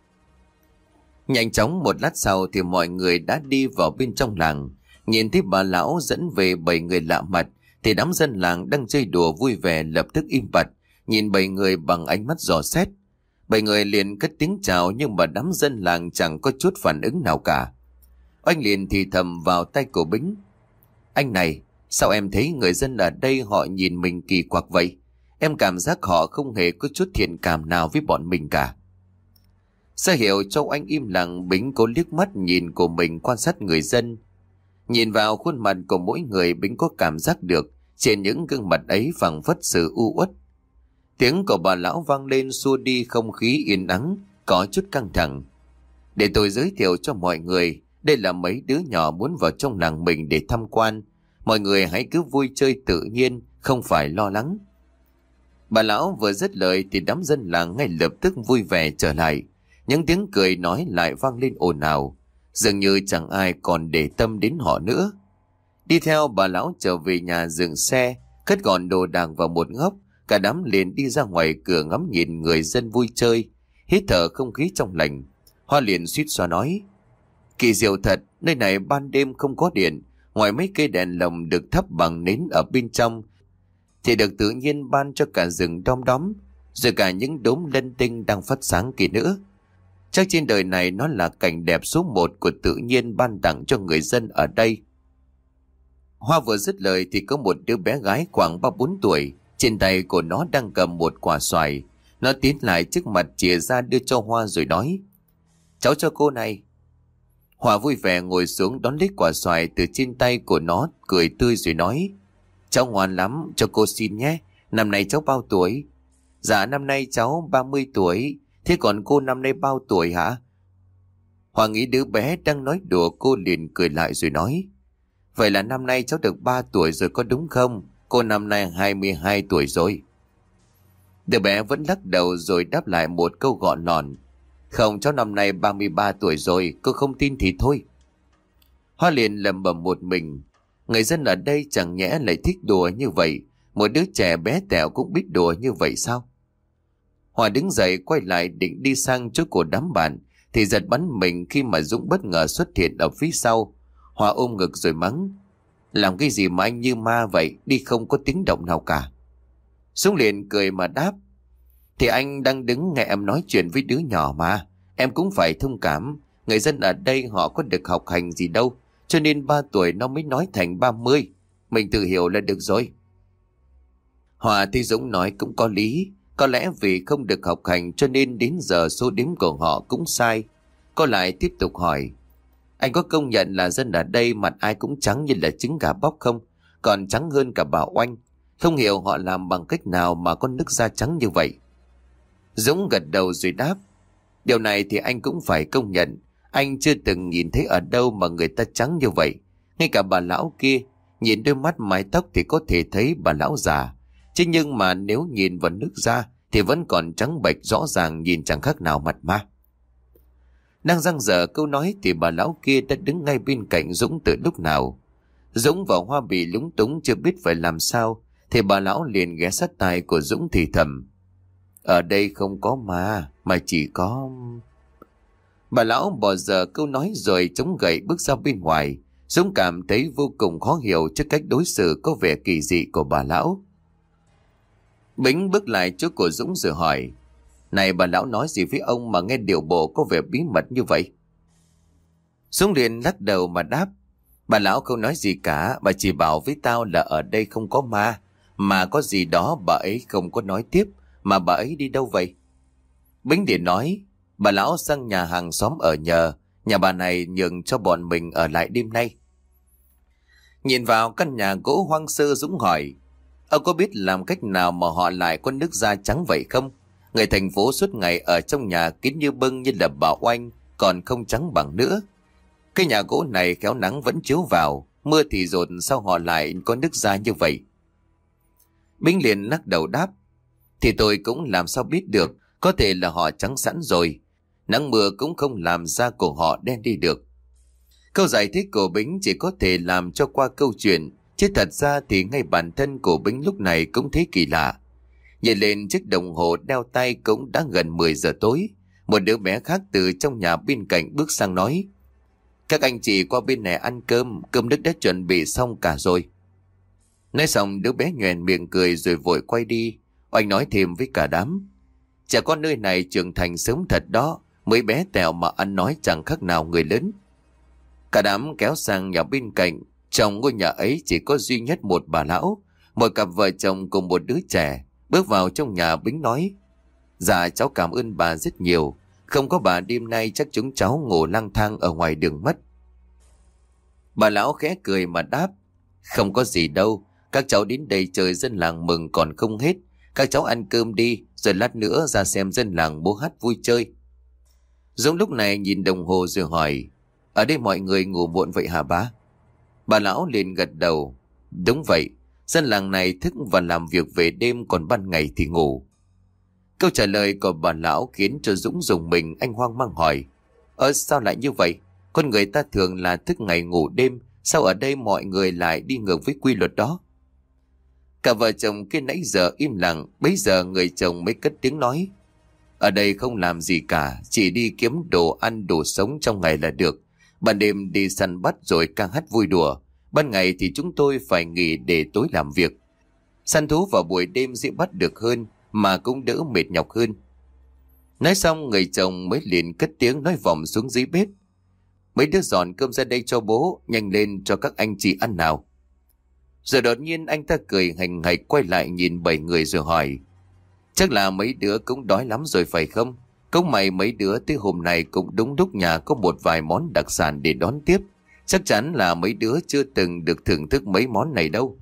Nhanh chóng một lát sau thì mọi người đã đi vào bên trong làng. Nhìn thấy bà lão dẫn về bảy người lạ mặt thì đám dân làng đang chơi đùa vui vẻ lập tức im bặt, nhìn bảy người bằng ánh mắt dò xét. Bảy người liền cất tiếng chào, nhưng mà đám dân làng chẳng có chút phản ứng nào cả. Anh liền thì thầm vào tay của Bính: Anh này, sao em thấy người dân ở đây họ nhìn mình kỳ quặc vậy? Em cảm giác họ không hề có chút thiện cảm nào với bọn mình cả. Ra hiểu cho anh im lặng, Bính có liếc mắt nhìn của mình quan sát người dân. Nhìn vào khuôn mặt của mỗi người, Bính có cảm giác được trên những gương mặt ấy phảng phất sự u uất. Tiếng của bà lão vang lên xua đi không khí yên ắng có chút căng thẳng. Để tôi giới thiệu cho mọi người, đây là mấy đứa nhỏ muốn vào trong làng mình để tham quan. Mọi người hãy cứ vui chơi tự nhiên, không phải lo lắng. Bà lão vừa dứt lời thì đám dân làng ngay lập tức vui vẻ trở lại. Những tiếng cười nói lại vang lên ồn ào, dường như chẳng ai còn để tâm đến họ nữa. Đi theo bà lão trở về nhà dừng xe, cất gọn đồ đạc vào một góc. Cả đám liền đi ra ngoài cửa ngắm nhìn người dân vui chơi, hít thở không khí trong lành. Hoa liền suýt xoa nói: Kỳ diệu thật, nơi này ban đêm không có điện, ngoài mấy cây đèn lồng được thắp bằng nến ở bên trong thì được tự nhiên ban cho cả rừng đom đóm, rồi cả những đốm lân tinh đang phát sáng kia nữa. Chắc trên đời này nó là cảnh đẹp số một của tự nhiên ban tặng cho người dân ở đây. Hoa vừa dứt lời thì có một đứa bé gái khoảng ba bốn tuổi, trên tay của nó đang cầm một quả xoài. Nó tiến lại trước mặt chìa ra đưa cho Hoa rồi nói: Cháu cho cô này. Hoa vui vẻ ngồi xuống đón lấy quả xoài từ trên tay của nó, cười tươi rồi nói: Cháu ngoan lắm, cho cô xin nhé. Năm nay cháu bao tuổi? Dạ năm nay cháu ba mươi tuổi. Thế còn cô năm nay bao tuổi hả? Hoa nghĩ đứa bé đang nói đùa, cô liền cười lại rồi nói: Vậy là năm nay cháu được ba tuổi rồi có đúng không? Cô năm nay hai mươi hai tuổi rồi. Đứa bé vẫn lắc đầu rồi đáp lại một câu gọn lòn: Không, cháu năm nay ba mươi ba tuổi rồi, cô không tin thì thôi. Hoa liền lẩm bẩm một mình, người dân ở đây chẳng nhẽ lại thích đùa như vậy, một đứa trẻ bé tẹo cũng biết đùa như vậy sao? Hoa đứng dậy quay lại định đi sang chỗ của đám bạn thì giật bắn mình khi mà Dũng bất ngờ xuất hiện ở phía sau. Hoa ôm ngực rồi mắng: Làm cái gì mà anh như ma vậy, đi không có tiếng động nào cả. Dũng liền cười mà đáp: Thì anh đang đứng nghe em nói chuyện với đứa nhỏ mà, em cũng phải thông cảm. Người dân ở đây họ có được học hành gì đâu, cho nên ba tuổi nó mới nói thành ba mươi. Mình tự hiểu là được rồi. Hòa thì Dũng nói cũng có lý. Có lẽ vì không được học hành cho nên đến giờ số đếm của họ cũng sai. Cô lại tiếp tục hỏi: Anh có công nhận là dân ở đây mặt ai cũng trắng như là trứng gà bóc không? Còn trắng hơn cả bà Oanh. Không hiểu họ làm bằng cách nào mà có nước da trắng như vậy. Dũng gật đầu rồi đáp: Điều này thì anh cũng phải công nhận. Anh chưa từng nhìn thấy ở đâu mà người ta trắng như vậy. Ngay cả bà lão kia, nhìn đôi mắt mái tóc thì có thể thấy bà lão già. Chứ nhưng mà nếu nhìn vào nước da thì vẫn còn trắng bệch rõ ràng, nhìn chẳng khác nào mặt ma. Đang dang dở câu nói thì bà lão kia đã đứng ngay bên cạnh Dũng từ lúc nào. Dũng và Hoa bị lúng túng chưa biết phải làm sao thì bà lão liền ghé sát tai của Dũng thì thầm: Ở đây không có ma, mà chỉ có... Bà lão bỏ dở câu nói rồi chống gậy bước ra bên ngoài. Dũng cảm thấy vô cùng khó hiểu trước cách đối xử có vẻ kỳ dị của bà lão. Bính bước lại chỗ của Dũng rồi hỏi: Này, bà lão nói gì với ông mà nghe điệu bộ có vẻ bí mật như vậy? Dũng liền lắc đầu mà đáp: Bà lão không nói gì cả, bà chỉ bảo với tao là ở đây không có ma, mà có gì đó bà ấy không có nói tiếp. Mà bà ấy đi đâu vậy? Bính liền nói: Bà lão sang nhà hàng xóm ở nhờ, nhà bà này nhường cho bọn mình ở lại đêm nay. Nhìn vào căn nhà gỗ hoang sơ, Dũng hỏi: Ông có biết làm cách nào mà họ lại có nước da trắng vậy không? Người thành phố suốt ngày ở trong nhà kín như bưng như là bảo oanh, còn không trắng bằng nữa. Cái nhà gỗ này khéo nắng vẫn chiếu vào, mưa thì dột, sao họ lại có nước da như vậy? Bính liền lắc đầu đáp: Thì tôi cũng làm sao biết được, có thể là họ trắng sẵn rồi. Nắng mưa cũng không làm da của họ đen đi được. Câu giải thích của Bính chỉ có thể làm cho qua câu chuyện, chứ thật ra thì ngay bản thân của Bính lúc này cũng thấy kỳ lạ. Nhìn lên chiếc đồng hồ đeo tay cũng đã gần mười giờ tối. Một đứa bé khác từ trong nhà bên cạnh bước sang nói: Các anh chị qua bên này ăn cơm, cơm nước đã chuẩn bị xong cả rồi. Nói xong đứa bé nhoẻn miệng cười rồi vội quay đi. Oanh nói thêm với cả đám: Trẻ con nơi này trưởng thành sớm thật đó, mới bé tẹo mà ăn nói chẳng khác nào người lớn. Cả đám kéo sang nhà bên cạnh. Trong ngôi nhà ấy chỉ có duy nhất một bà lão, một cặp vợ chồng cùng một đứa trẻ. Bước vào trong nhà, Bính nói: Dạ cháu cảm ơn bà rất nhiều, không có bà đêm nay chắc chúng cháu ngủ lang thang ở ngoài đường mất. Bà lão khẽ cười mà đáp: Không có gì đâu, các cháu đến đây chơi dân làng mừng còn không hết. Các cháu ăn cơm đi, rồi lát nữa ra xem dân làng múa hát vui chơi. Dũng lúc này nhìn đồng hồ rồi hỏi: Ở đây mọi người ngủ muộn vậy hả bá? Bà lão liền gật đầu: Đúng vậy, dân làng này thức và làm việc về đêm, còn ban ngày thì ngủ. Câu trả lời của bà lão khiến cho Dũng rùng mình. Anh hoang mang hỏi: Ờ sao lại như vậy? Con người ta thường là thức ngày ngủ đêm, sao ở đây mọi người lại đi ngược với quy luật đó? Cả vợ chồng kia nãy giờ im lặng, bấy giờ người chồng mới cất tiếng nói: Ở đây không làm gì cả, chỉ đi kiếm đồ ăn đồ sống trong ngày là được. Ban đêm đi săn bắt rồi ca hát vui đùa. Ban ngày thì chúng tôi phải nghỉ để tối làm việc. Săn thú vào buổi đêm dễ bắt được hơn, mà cũng đỡ mệt nhọc hơn. Nói xong người chồng mới liền cất tiếng nói vọng xuống dưới bếp: Mấy đứa dọn cơm ra đây cho bố, nhanh lên cho các anh chị ăn nào. Rồi đột nhiên anh ta cười hành hạch quay lại nhìn bảy người rồi hỏi: Chắc là mấy đứa cũng đói lắm rồi phải không? Cũng mày mấy đứa tới hôm nay cũng đúng lúc nhà có một vài món đặc sản để đón tiếp. Chắc chắn là mấy đứa chưa từng được thưởng thức mấy món này đâu.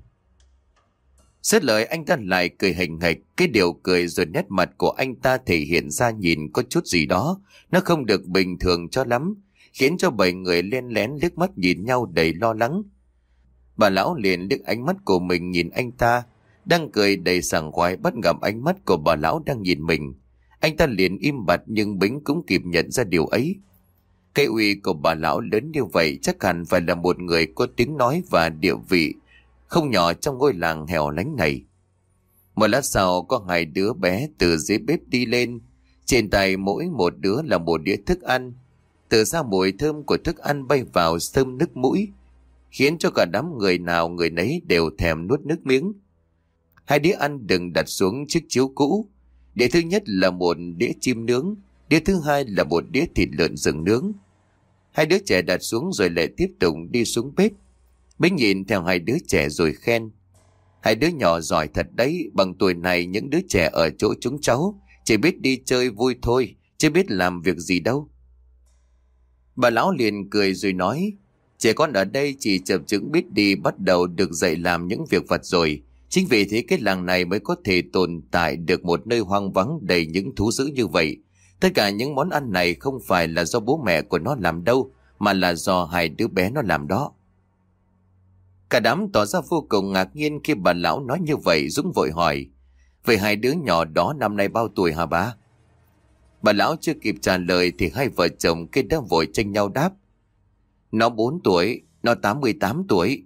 Xét lời anh ta lại cười hành hạch. Cái điều cười rồi nét mặt của anh ta thể hiện ra nhìn có chút gì đó nó không được bình thường cho lắm, khiến cho bảy người len lén liếc mắt nhìn nhau đầy lo lắng. Bà lão liền liếc ánh mắt của mình nhìn anh ta đang cười đầy sảng khoái, bắt gặp ánh mắt của bà lão đang nhìn mình. Anh ta liền im bặt, nhưng Bính cũng kịp nhận ra điều ấy. Cái uy của bà lão lớn như vậy chắc hẳn phải là một người có tiếng nói và địa vị không nhỏ trong ngôi làng hẻo lánh này. Một lát sau có hai đứa bé từ dưới bếp đi lên, trên tay mỗi một đứa là một đĩa thức ăn. Từ xa mùi thơm của thức ăn bay vào thơm nức mũi, khiến cho cả đám người nào người nấy đều thèm nuốt nước miếng. Hai đĩa ăn đừng đặt xuống chiếc chiếu cũ. Đĩa thứ nhất là một đĩa chim nướng, đĩa thứ hai là một đĩa thịt lợn rừng nướng. Hai đứa trẻ đặt xuống rồi lại tiếp tục đi xuống bếp. Bính nhìn theo hai đứa trẻ rồi khen: Hai đứa nhỏ giỏi thật đấy, bằng tuổi này những đứa trẻ ở chỗ chúng cháu chỉ biết đi chơi vui thôi, chứ biết làm việc gì đâu. Bà lão liền cười rồi nói: Trẻ con ở đây chỉ chập chững biết đi, bắt đầu được dạy làm những việc vặt rồi. Chính vì thế cái làng này mới có thể tồn tại được một nơi hoang vắng đầy những thú dữ như vậy. Tất cả những món ăn này không phải là do bố mẹ của nó làm đâu, mà là do hai đứa bé nó làm đó. Cả đám tỏ ra vô cùng ngạc nhiên khi bà lão nói như vậy. Dũng vội hỏi: Vậy hai đứa nhỏ đó năm nay bao tuổi hả bà? Bà lão chưa kịp trả lời thì hai vợ chồng kia đã vội tranh nhau đáp: Nó bốn tuổi, nó tám mươi tám tuổi.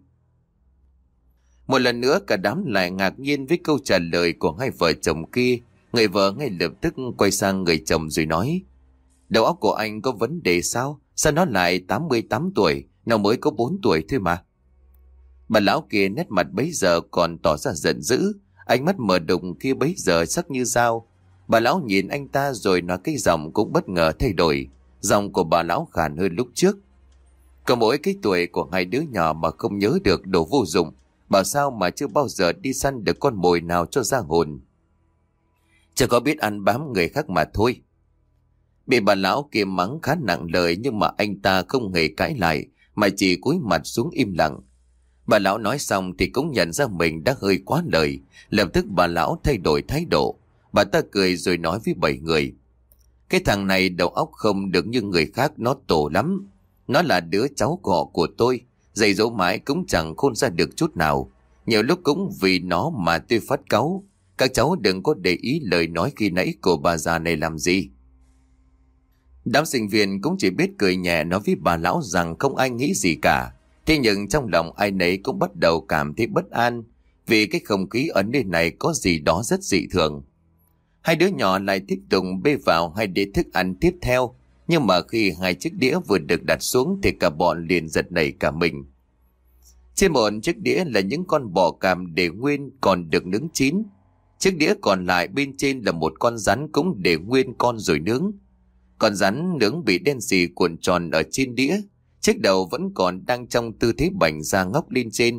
Một lần nữa cả đám lại ngạc nhiên với câu trả lời của hai vợ chồng kia. Người vợ ngay lập tức quay sang người chồng rồi nói: Đầu óc của anh có vấn đề sao? Sao nó lại tám mươi tám tuổi, nó mới có bốn tuổi thôi mà. Bà lão kia nét mặt bấy giờ còn tỏ ra giận dữ, ánh mắt mở đục kia bấy giờ sắc như dao. Bà lão nhìn anh ta rồi nói cái giọng cũng bất ngờ thay đổi. Giọng của bà lão khàn hơn lúc trước. Có mỗi cái tuổi của hai đứa nhỏ mà không nhớ được đồ vô dụng, bảo sao mà chưa bao giờ đi săn được con mồi nào cho ra hồn. Chỉ có biết ăn bám người khác mà thôi. Bị bà lão kia mắng khá nặng lời, nhưng mà anh ta không hề cãi lại, mà chỉ cúi mặt xuống im lặng. Bà lão nói xong thì cũng nhận ra mình đã hơi quá lời. Lập tức bà lão thay đổi thái độ. Bà ta cười rồi nói với bảy người: cái thằng này đầu óc không được như người khác, nó tổ lắm. Nó là đứa cháu cọ của tôi, dạy dỗ mãi cũng chẳng khôn ra được chút nào. Nhiều lúc cũng vì nó mà tôi phát cáu. Các cháu đừng có để ý lời nói khi nãy của bà già này làm gì. Đám sinh viên cũng chỉ biết cười nhẹ nói với bà lão rằng không ai nghĩ gì cả. Thế nhưng trong lòng ai nấy cũng bắt đầu cảm thấy bất an, vì cái không khí ở nơi này có gì đó rất dị thường. Hai đứa nhỏ lại tiếp tục bê vào hai đĩa thức ăn tiếp theo, nhưng mà khi hai chiếc đĩa vừa được đặt xuống thì cả bọn liền giật nảy cả mình. Trên một chiếc đĩa là những con bò cạp để nguyên còn được nướng chín. Chiếc đĩa còn lại bên trên là một con rắn cũng để nguyên con rồi nướng. Con rắn nướng bị đen xì cuộn tròn ở trên đĩa, chiếc đầu vẫn còn đang trong tư thế bành ra ngóc lên trên.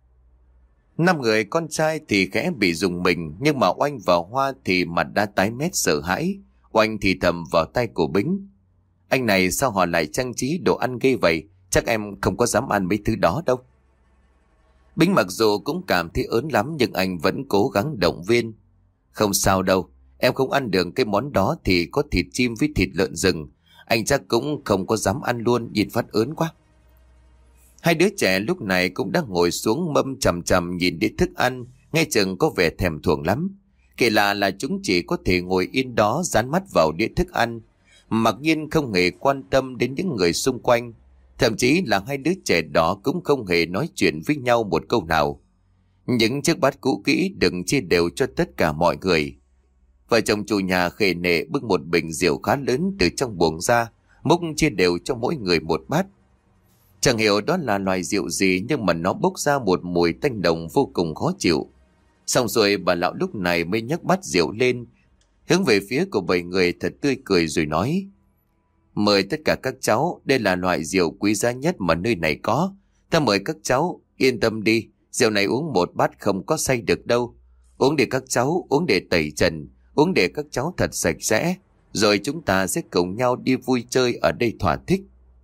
Năm người con trai thì khẽ bị rùng mình, nhưng mà Oanh và Hoa thì mặt đã tái mét sợ hãi. Oanh thì thầm vào tay của Bính: anh này sao họ lại trang trí đồ ăn ghê vậy, chắc em không có dám ăn mấy thứ đó đâu. Bính mặc dù cũng cảm thấy ớn lắm, nhưng anh vẫn cố gắng động viên: không sao đâu, em không ăn được cái món đó thì có thịt chim với thịt lợn rừng, anh chắc cũng không có dám ăn luôn, nhìn phát ớn quá. Hai đứa trẻ lúc này cũng đang ngồi xuống mâm chằm chằm nhìn đĩa thức ăn, nghe chừng có vẻ thèm thuồng lắm. Kỳ lạ là chúng chỉ có thể ngồi yên đó dán mắt vào đĩa thức ăn, mặc nhiên không hề quan tâm đến những người xung quanh. Thậm chí là hai đứa trẻ đó cũng không hề nói chuyện với nhau một câu nào. Những chiếc bát cũ kỹ đựng chia đều cho tất cả mọi người. Vợ chồng chủ nhà khề nệ bưng một bình rượu khá lớn từ trong buồng ra, múc chia đều cho mỗi người một bát. Chẳng hiểu đó là loài rượu gì, nhưng mà nó bốc ra một mùi tanh đồng vô cùng khó chịu. Xong rồi bà lão lúc này mới nhấc bát rượu lên, hướng về phía của bảy người thật tươi cười rồi nói: mời tất cả các cháu, đây là loại rượu quý giá nhất mà nơi này có. Ta mời các cháu, yên tâm đi, rượu này uống một bát không có say được đâu. Uống để các cháu, uống để tẩy trần, uống để các cháu thật sạch sẽ, rồi chúng ta sẽ cùng nhau đi vui chơi ở đây thỏa thích.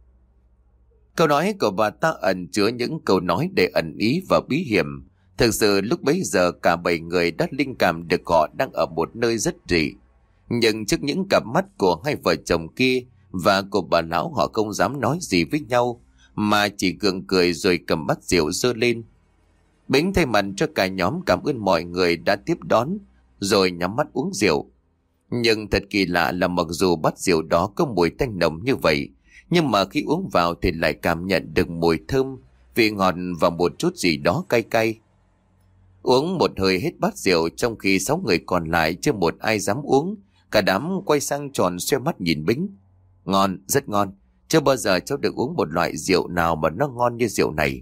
Câu nói của bà ta ẩn chứa những câu nói đầy ẩn ý và bí hiểm. Thực sự lúc bấy giờ cả bảy người đã linh cảm được họ đang ở một nơi rất dị. Nhưng trước những cặp mắt của hai vợ chồng kia và của bà lão, họ không dám nói gì với nhau, mà chỉ gượng cười rồi cầm bát rượu dơ lên. Bính thay mặt cho cả nhóm cảm ơn mọi người đã tiếp đón, rồi nhắm mắt uống rượu. Nhưng thật kỳ lạ là mặc dù bát rượu đó có mùi tanh nồng như vậy, nhưng mà khi uống vào thì lại cảm nhận được mùi thơm, vị ngọt và một chút gì đó cay cay. Uống một hơi hết bát rượu, trong khi sáu người còn lại chưa một ai dám uống. Cả đám quay sang tròn xoe mắt nhìn Bính. Ngon, rất ngon. Chưa bao giờ cháu được uống một loại rượu nào mà nó ngon như rượu này.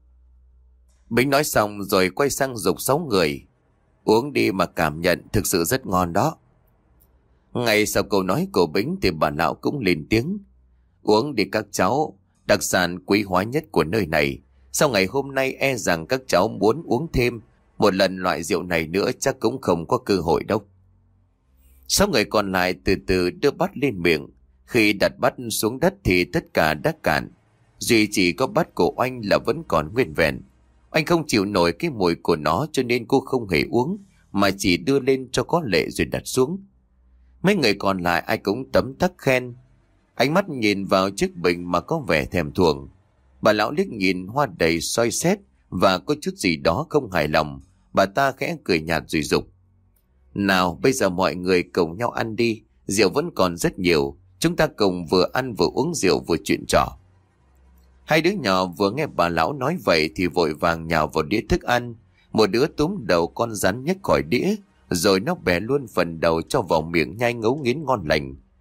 Bính nói xong rồi quay sang giục sáu người: uống đi mà cảm nhận, thực sự rất ngon đó. Ngay sau câu nói của Bính thì bà lão cũng lên tiếng: uống đi các cháu, đặc sản quý hóa nhất của nơi này. Sau ngày hôm nay e rằng các cháu muốn uống thêm một lần loại rượu này nữa chắc cũng không có cơ hội đâu. Sáu người còn lại từ từ đưa bát lên miệng. Khi đặt bát xuống đất thì tất cả đã cạn, duy chỉ có bát của Oanh là vẫn còn nguyên vẹn. Oanh không chịu nổi cái mùi của nó cho nên cô không hề uống, mà chỉ đưa lên cho có lệ rồi đặt xuống. Mấy người còn lại ai cũng tấm tắc khen, ánh mắt nhìn vào chiếc bình mà có vẻ thèm thuồng. Bà lão liếc nhìn Hoa đầy soi xét và có chút gì đó không hài lòng. Bà ta khẽ cười nhạt rồi dục: nào bây giờ mọi người cùng nhau ăn đi, rượu vẫn còn rất nhiều, chúng ta cùng vừa ăn vừa uống rượu vừa chuyện trò. Hai đứa nhỏ vừa nghe bà lão nói vậy thì vội vàng nhào vào đĩa thức ăn. Một đứa túm đầu con rắn nhấc khỏi đĩa, rồi nó bẻ luôn phần đầu cho vào miệng nhai ngấu nghiến ngon lành.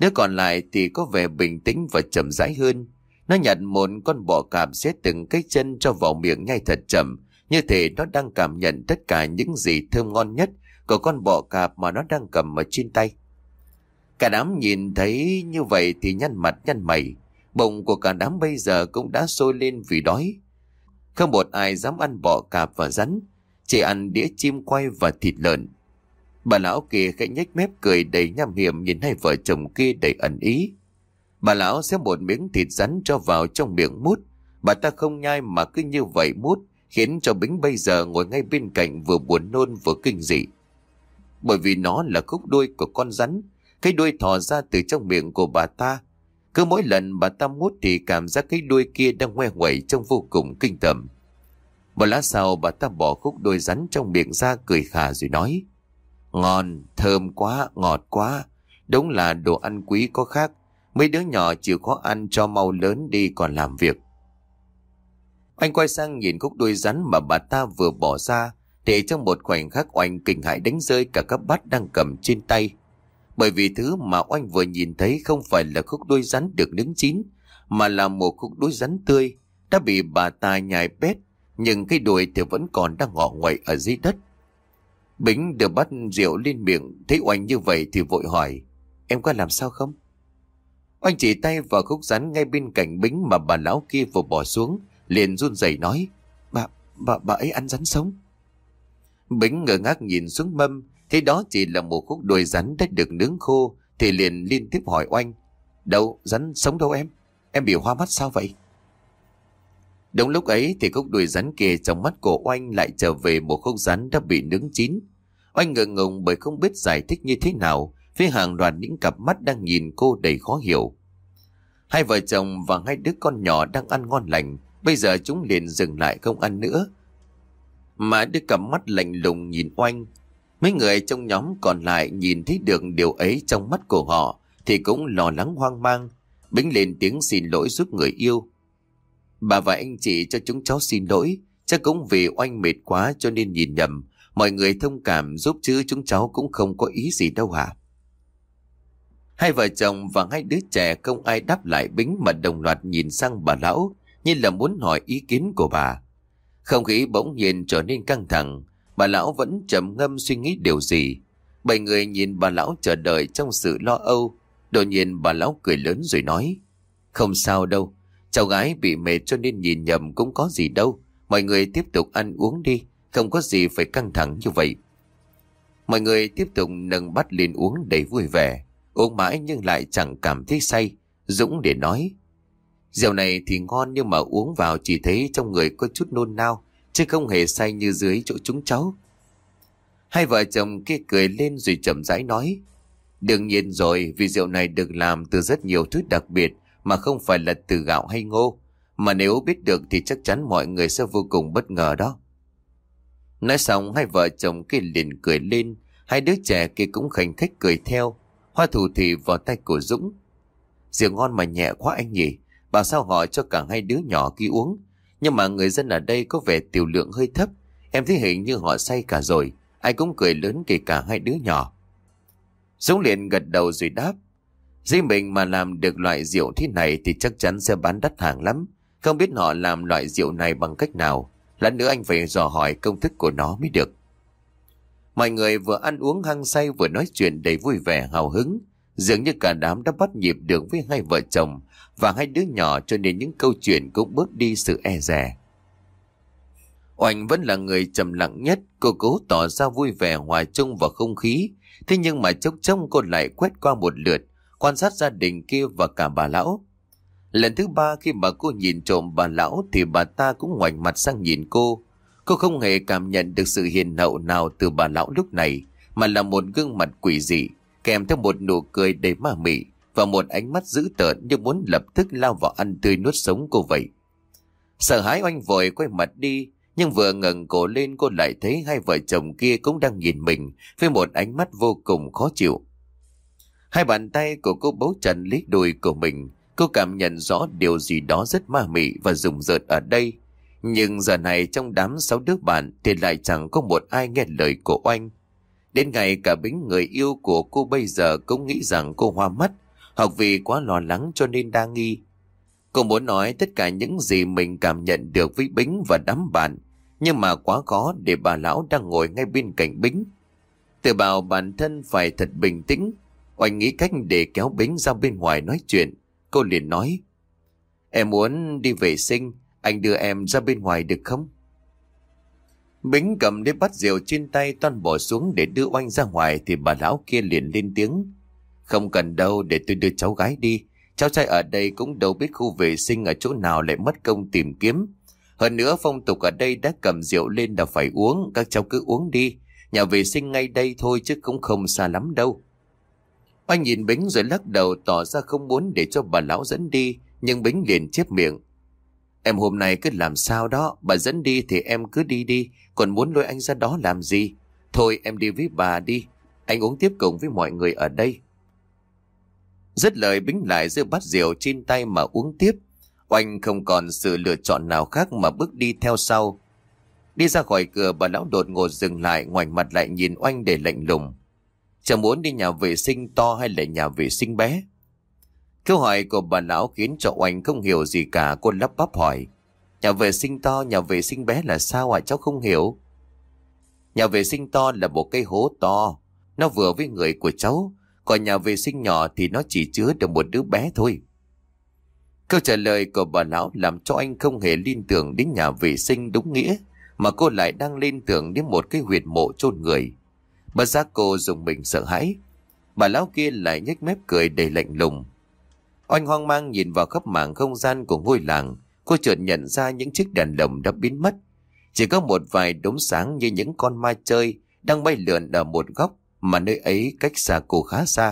Đứa còn lại thì có vẻ bình tĩnh và chậm rãi hơn. Nó nhặt một con bò cạp xé từng cái chân cho vào miệng nhai thật chậm, như thể nó đang cảm nhận tất cả những gì thơm ngon nhất của con bò cạp mà nó đang cầm ở trên tay. Cả đám nhìn thấy như vậy thì nhăn mặt nhăn mày. Bụng của cả đám bây giờ cũng đã sôi lên vì đói. Không một ai dám ăn bò cạp và rắn, chỉ ăn đĩa chim quay và thịt lợn. Bà lão kia khẽ nhếch mép cười đầy nham hiểm nhìn hai vợ chồng kia đầy ẩn ý. Bà lão xé một miếng thịt rắn cho vào trong miệng mút. Bà ta không nhai mà cứ như vậy mút, khiến cho Bính bây giờ ngồi ngay bên cạnh vừa buồn nôn vừa kinh dị. Bởi vì nó là khúc đuôi của con rắn, cái đuôi thò ra từ trong miệng của bà ta. Cứ mỗi lần bà ta mút thì cảm giác cái đuôi kia đang ngoe nguẩy trông vô cùng kinh tởm. Một lát sau bà ta bỏ khúc đuôi rắn trong miệng ra cười khà rồi nói: Ngon, thơm quá, ngọt quá. Đúng là đồ ăn quý có khác. Mấy đứa nhỏ chịu khó ăn cho mau lớn đi còn làm việc. Anh quay sang nhìn khúc đuôi rắn mà bà ta vừa bỏ ra, để trong một khoảnh khắc Oanh kinh hãi đánh rơi cả các bát đang cầm trên tay. Bởi vì thứ mà Oanh vừa nhìn thấy không phải là khúc đuôi rắn được nướng chín, mà là một khúc đuôi rắn tươi đã bị bà ta nhai bét, nhưng cái đuôi thì vẫn còn đang ngọ nguậy ở dưới đất. Bính đưa bát rượu lên miệng, thấy Oanh như vậy thì vội hỏi: Em có làm sao không? Oanh chỉ tay vào khúc rắn ngay bên cạnh Bính mà bà lão kia vừa bỏ xuống, liền run rẩy nói: Bà, bà, bà ấy ăn rắn sống. Bính ngơ ngác nhìn xuống mâm, thấy đó chỉ là một khúc đuôi rắn đã được nướng khô, thì liền liên tiếp hỏi Oanh: Đâu, rắn sống đâu em? Em bị hoa mắt sao vậy? Đúng lúc ấy thì khúc đuôi rắn kia trong mắt của Oanh lại trở về một khúc rắn đã bị nướng chín. Oanh ngượng ngùng bởi không biết giải thích như thế nào với hàng loạt những cặp mắt đang nhìn cô đầy khó hiểu. Hai vợ chồng và hai đứa con nhỏ đang ăn ngon lành, bây giờ chúng liền dừng lại không ăn nữa, mà đưa cặp mắt lạnh lùng nhìn Oanh. Mấy người trong nhóm còn lại nhìn thấy được điều ấy trong mắt của họ thì cũng lo lắng hoang mang. Bính lên tiếng xin lỗi giúp người yêu: Bà và anh chị cho chúng cháu xin lỗi, chắc cũng vì Oanh mệt quá cho nên nhìn nhầm. Mọi người thông cảm giúp chứ chúng cháu cũng không có ý gì đâu hả? Hai vợ chồng và hai đứa trẻ không ai đáp lại Bính mà đồng loạt nhìn sang bà lão như là muốn hỏi ý kiến của bà. Không khí bỗng nhiên trở nên căng thẳng. Bà lão vẫn trầm ngâm suy nghĩ điều gì. Bảy người nhìn bà lão chờ đợi trong sự lo âu. Đột nhiên bà lão cười lớn rồi nói: Không sao đâu, cháu gái bị mệt cho nên nhìn nhầm cũng có gì đâu. Mọi người tiếp tục ăn uống đi, không có gì phải căng thẳng như vậy. Mọi người tiếp tục nâng bát lên uống đầy vui vẻ. Uống mãi nhưng lại chẳng cảm thấy say. Dũng để nói: Rượu này thì ngon nhưng mà uống vào chỉ thấy trong người có chút nôn nao, chứ không hề say như dưới chỗ chúng cháu. Hai vợ chồng kia cười lên rồi chậm rãi nói: Đương nhiên rồi, vì rượu này được làm từ rất nhiều thứ đặc biệt mà không phải là từ gạo hay ngô. Mà nếu biết được thì chắc chắn mọi người sẽ vô cùng bất ngờ đó. Nói xong hai vợ chồng kia liền cười lên. Hai đứa trẻ kia cũng khanh khách cười theo. Hoa thủ thì vào tay của Dũng: Rượu ngon mà nhẹ quá anh nhỉ, bảo sao họ cho cả hai đứa nhỏ kia uống. Nhưng mà người dân ở đây có vẻ tiểu lượng hơi thấp, em thấy hình như họ say cả rồi. Ai cũng cười lớn kể cả hai đứa nhỏ. Dũng liền gật đầu rồi đáp: Riêng mình mà làm được loại rượu thế này thì chắc chắn sẽ bán đắt hàng lắm. Không biết họ làm loại rượu này bằng cách nào, lát nữa anh phải dò hỏi công thức của nó mới được. Mọi người vừa ăn uống hăng say vừa nói chuyện đầy vui vẻ hào hứng. Dường như cả đám đã bắt nhịp được với hai vợ chồng và hai đứa nhỏ, cho nên những câu chuyện cũng bớt đi sự e dè. Oanh vẫn là người trầm lặng nhất. Cô cố tỏ ra vui vẻ hòa chung vào không khí. Thế nhưng mà chốc chốc cô lại quét qua một lượt, quan sát gia đình kia và cả bà lão. Lần thứ ba khi mà cô nhìn trộm bà lão thì bà ta cũng ngoảnh mặt sang nhìn cô. Cô không hề cảm nhận được sự hiền hậu nào từ bà lão lúc này, mà là một gương mặt quỷ dị, kèm theo một nụ cười đầy ma mị và một ánh mắt dữ tợn như muốn lập tức lao vào ăn tươi nuốt sống cô vậy. Sợ hãi Oanh vội quay mặt đi, nhưng vừa ngẩng cổ lên cô lại thấy hai vợ chồng kia cũng đang nhìn mình với một ánh mắt vô cùng khó chịu. Hai bàn tay của cô bấu chặt lấy đùi của mình. Cô cảm nhận rõ điều gì đó rất ma mị và rùng rợn ở đây. Nhưng giờ này trong đám sáu đứa bạn thì lại chẳng có một ai nghe lời của Oanh. Đến ngày cả Bính người yêu của cô bây giờ cũng nghĩ rằng cô hoa mắt, hoặc vì quá lo lắng cho nên đa nghi. Cô muốn nói tất cả những gì mình cảm nhận được với Bính và đám bạn, nhưng mà quá khó để bà lão đang ngồi ngay bên cạnh Bính. Tự bảo bản thân phải thật bình tĩnh. Oanh nghĩ cách để kéo Bính ra bên ngoài nói chuyện. Cô liền nói: Em muốn đi vệ sinh, anh đưa em ra bên ngoài được không? Bính cầm lấy bát rượu trên tay toan bỏ xuống để đưa Oanh ra ngoài thì bà lão kia liền lên tiếng: Không cần đâu, để tôi đưa cháu gái đi. Cháu trai ở đây cũng đâu biết khu vệ sinh ở chỗ nào lại mất công tìm kiếm. Hơn nữa phong tục ở đây đã cầm rượu lên là phải uống, các cháu cứ uống đi. Nhà vệ sinh ngay đây thôi chứ cũng không xa lắm đâu. Oanh nhìn Bính rồi lắc đầu tỏ ra không muốn để cho bà lão dẫn đi, nhưng Bính liền chép miệng: Em hôm nay cứ làm sao đó, bà dẫn đi thì em cứ đi đi, còn muốn lôi anh ra đó làm gì? Thôi em đi với bà đi, anh uống tiếp cùng với mọi người ở đây. Dứt lời Bính lại giơ bát rượu trên tay mà uống tiếp. Oanh không còn sự lựa chọn nào khác mà bước đi theo sau. Đi ra khỏi cửa, bà lão đột ngột dừng lại, ngoảnh mặt lại nhìn Oanh để lạnh lùng: Cháu muốn đi nhà vệ sinh to hay là nhà vệ sinh bé? Câu hỏi của bà lão khiến cho Oanh không hiểu gì cả. Cô lắp bắp hỏi: Nhà vệ sinh to, nhà vệ sinh bé là sao ạ? Cháu không hiểu. Nhà vệ sinh to là một cây hố to, nó vừa với người của cháu. Còn nhà vệ sinh nhỏ thì nó chỉ chứa được một đứa bé thôi. Câu trả lời của bà lão làm cho anh không hề liên tưởng đến nhà vệ sinh đúng nghĩa, mà cô lại đang liên tưởng đến một cái huyệt mộ chôn người. Bất giác cô dùng mình sợ hãi. Bà lão kia lại nhếch mép cười đầy lạnh lùng. Oanh hoang mang nhìn vào khắp mảng không gian của ngôi làng. Cô chợt nhận ra những chiếc đèn lồng đã biến mất. Chỉ có một vài đốm sáng như những con ma chơi đang bay lượn ở một góc, mà nơi ấy cách xa cô khá xa.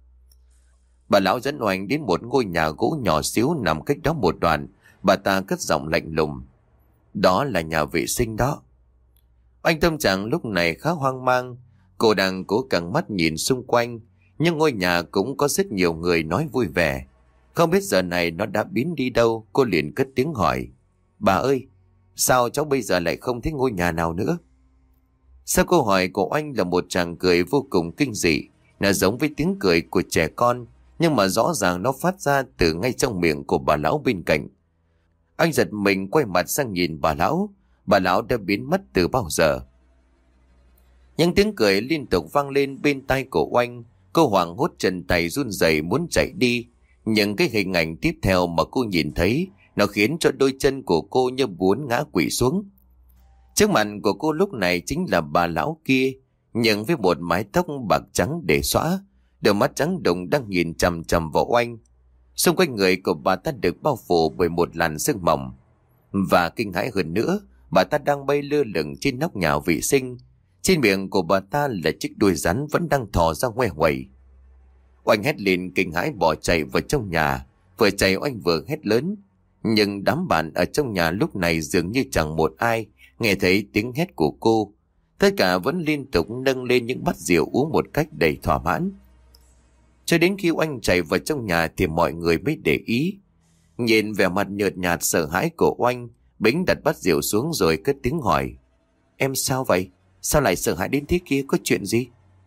Bà lão dẫn Oanh đến một ngôi nhà gỗ nhỏ xíu nằm cách đó một đoạn. Bà ta cất giọng lạnh lùng: Đó là nhà vệ sinh đó. Oanh tâm trạng lúc này khá hoang mang. Cô đang cố căng mắt nhìn xung quanh, nhưng ngôi nhà cũng có rất nhiều người nói vui vẻ. Không biết giờ này nó đã biến đi đâu. Cô liền cất tiếng hỏi: Bà ơi, sao cháu bây giờ lại không thấy ngôi nhà nào nữa? Sau câu hỏi của Oanh là một tràng cười vô cùng kinh dị. Nó giống với tiếng cười của trẻ con, nhưng mà rõ ràng nó phát ra từ ngay trong miệng của bà lão bên cạnh. Anh giật mình quay mặt sang nhìn bà lão. Bà lão đã biến mất từ bao giờ. Những tiếng cười liên tục vang lên bên tai của Oanh. Cô hoảng hốt chân tay run rẩy muốn chạy đi. Nhưng cái hình ảnh tiếp theo mà cô nhìn thấy, nó khiến cho đôi chân của cô như muốn ngã quỵ xuống. Trước mặt của cô lúc này chính là bà lão kia, nhưng với một mái tóc bạc trắng để xõa, đôi mắt trắng đục đang nhìn chằm chằm vào Oanh. Xung quanh người của bà ta được bao phủ bởi một làn sương mỏng. Và kinh hãi hơn nữa, bà ta đang bay lơ lửng trên nóc nhà vệ sinh. Trên miệng của bà ta là chiếc đuôi rắn vẫn đang thò ra ngoe nguẩy. Oanh hét lên kinh hãi bỏ chạy vào trong nhà. Vừa chạy Oanh vừa hét lớn. Nhưng đám bạn ở trong nhà lúc này dường như chẳng một ai nghe thấy tiếng hét của cô. Tất cả vẫn liên tục nâng lên những bát rượu uống một cách đầy thỏa mãn. Cho đến khi Oanh chạy vào trong nhà thì mọi người mới để ý. Nhìn vẻ mặt nhợt nhạt sợ hãi của Oanh, Bính đặt bát rượu xuống rồi cất tiếng hỏi: Em sao vậy? Sao lại sợ hãi đến thế kia? Có chuyện gì?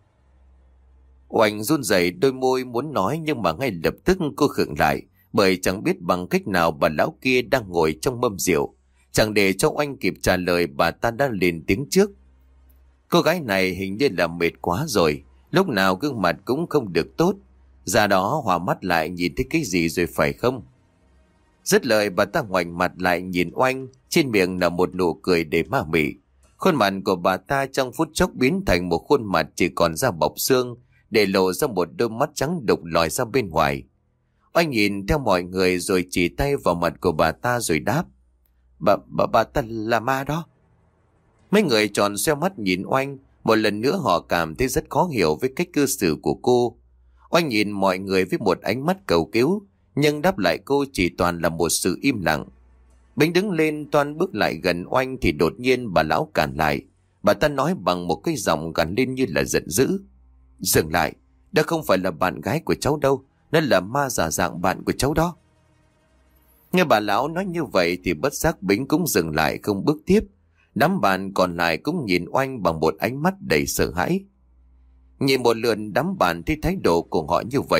Oanh run rẩy đôi môi muốn nói, nhưng mà ngay lập tức cô khựng lại, bởi chẳng biết bằng cách nào bà lão kia đang ngồi trong mâm rượu. Chẳng để cho Oanh kịp trả lời, bà ta đã lên tiếng trước: Cô gái này hình như là mệt quá rồi, lúc nào gương mặt cũng không được tốt. Ra đó hòa mắt lại nhìn thấy cái gì rồi phải không? Dứt lời bà ta ngoảnh mặt lại nhìn Oanh, trên miệng là một nụ cười đầy ma mị. Khuôn mặt của bà ta trong phút chốc biến thành một khuôn mặt chỉ còn da bọc xương, để lộ ra một đôi mắt trắng đục lòi ra bên ngoài. Oanh nhìn theo mọi người rồi chỉ tay vào mặt của bà ta rồi đáp: Bà, bà, bà ta là ma đó. Mấy người tròn xoe mắt nhìn Oanh. Một lần nữa họ cảm thấy rất khó hiểu với cách cư xử của cô. Oanh nhìn mọi người với một ánh mắt cầu cứu, nhưng đáp lại cô chỉ toàn là một sự im lặng. Bính đứng lên toan bước lại gần Oanh thì đột nhiên bà lão cản lại. Bà ta nói bằng một cái giọng gằn lên như là giận dữ: Dừng lại, đó không phải là bạn gái của cháu đâu, nó là ma giả dạng bạn của cháu đó. Nghe bà lão nói như vậy thì bất giác Bính cũng dừng lại không bước tiếp. Đám bạn còn lại cũng nhìn Oanh bằng một ánh mắt đầy sợ hãi. Nhìn một lượt đám bạn thấy thái độ của họ như vậy,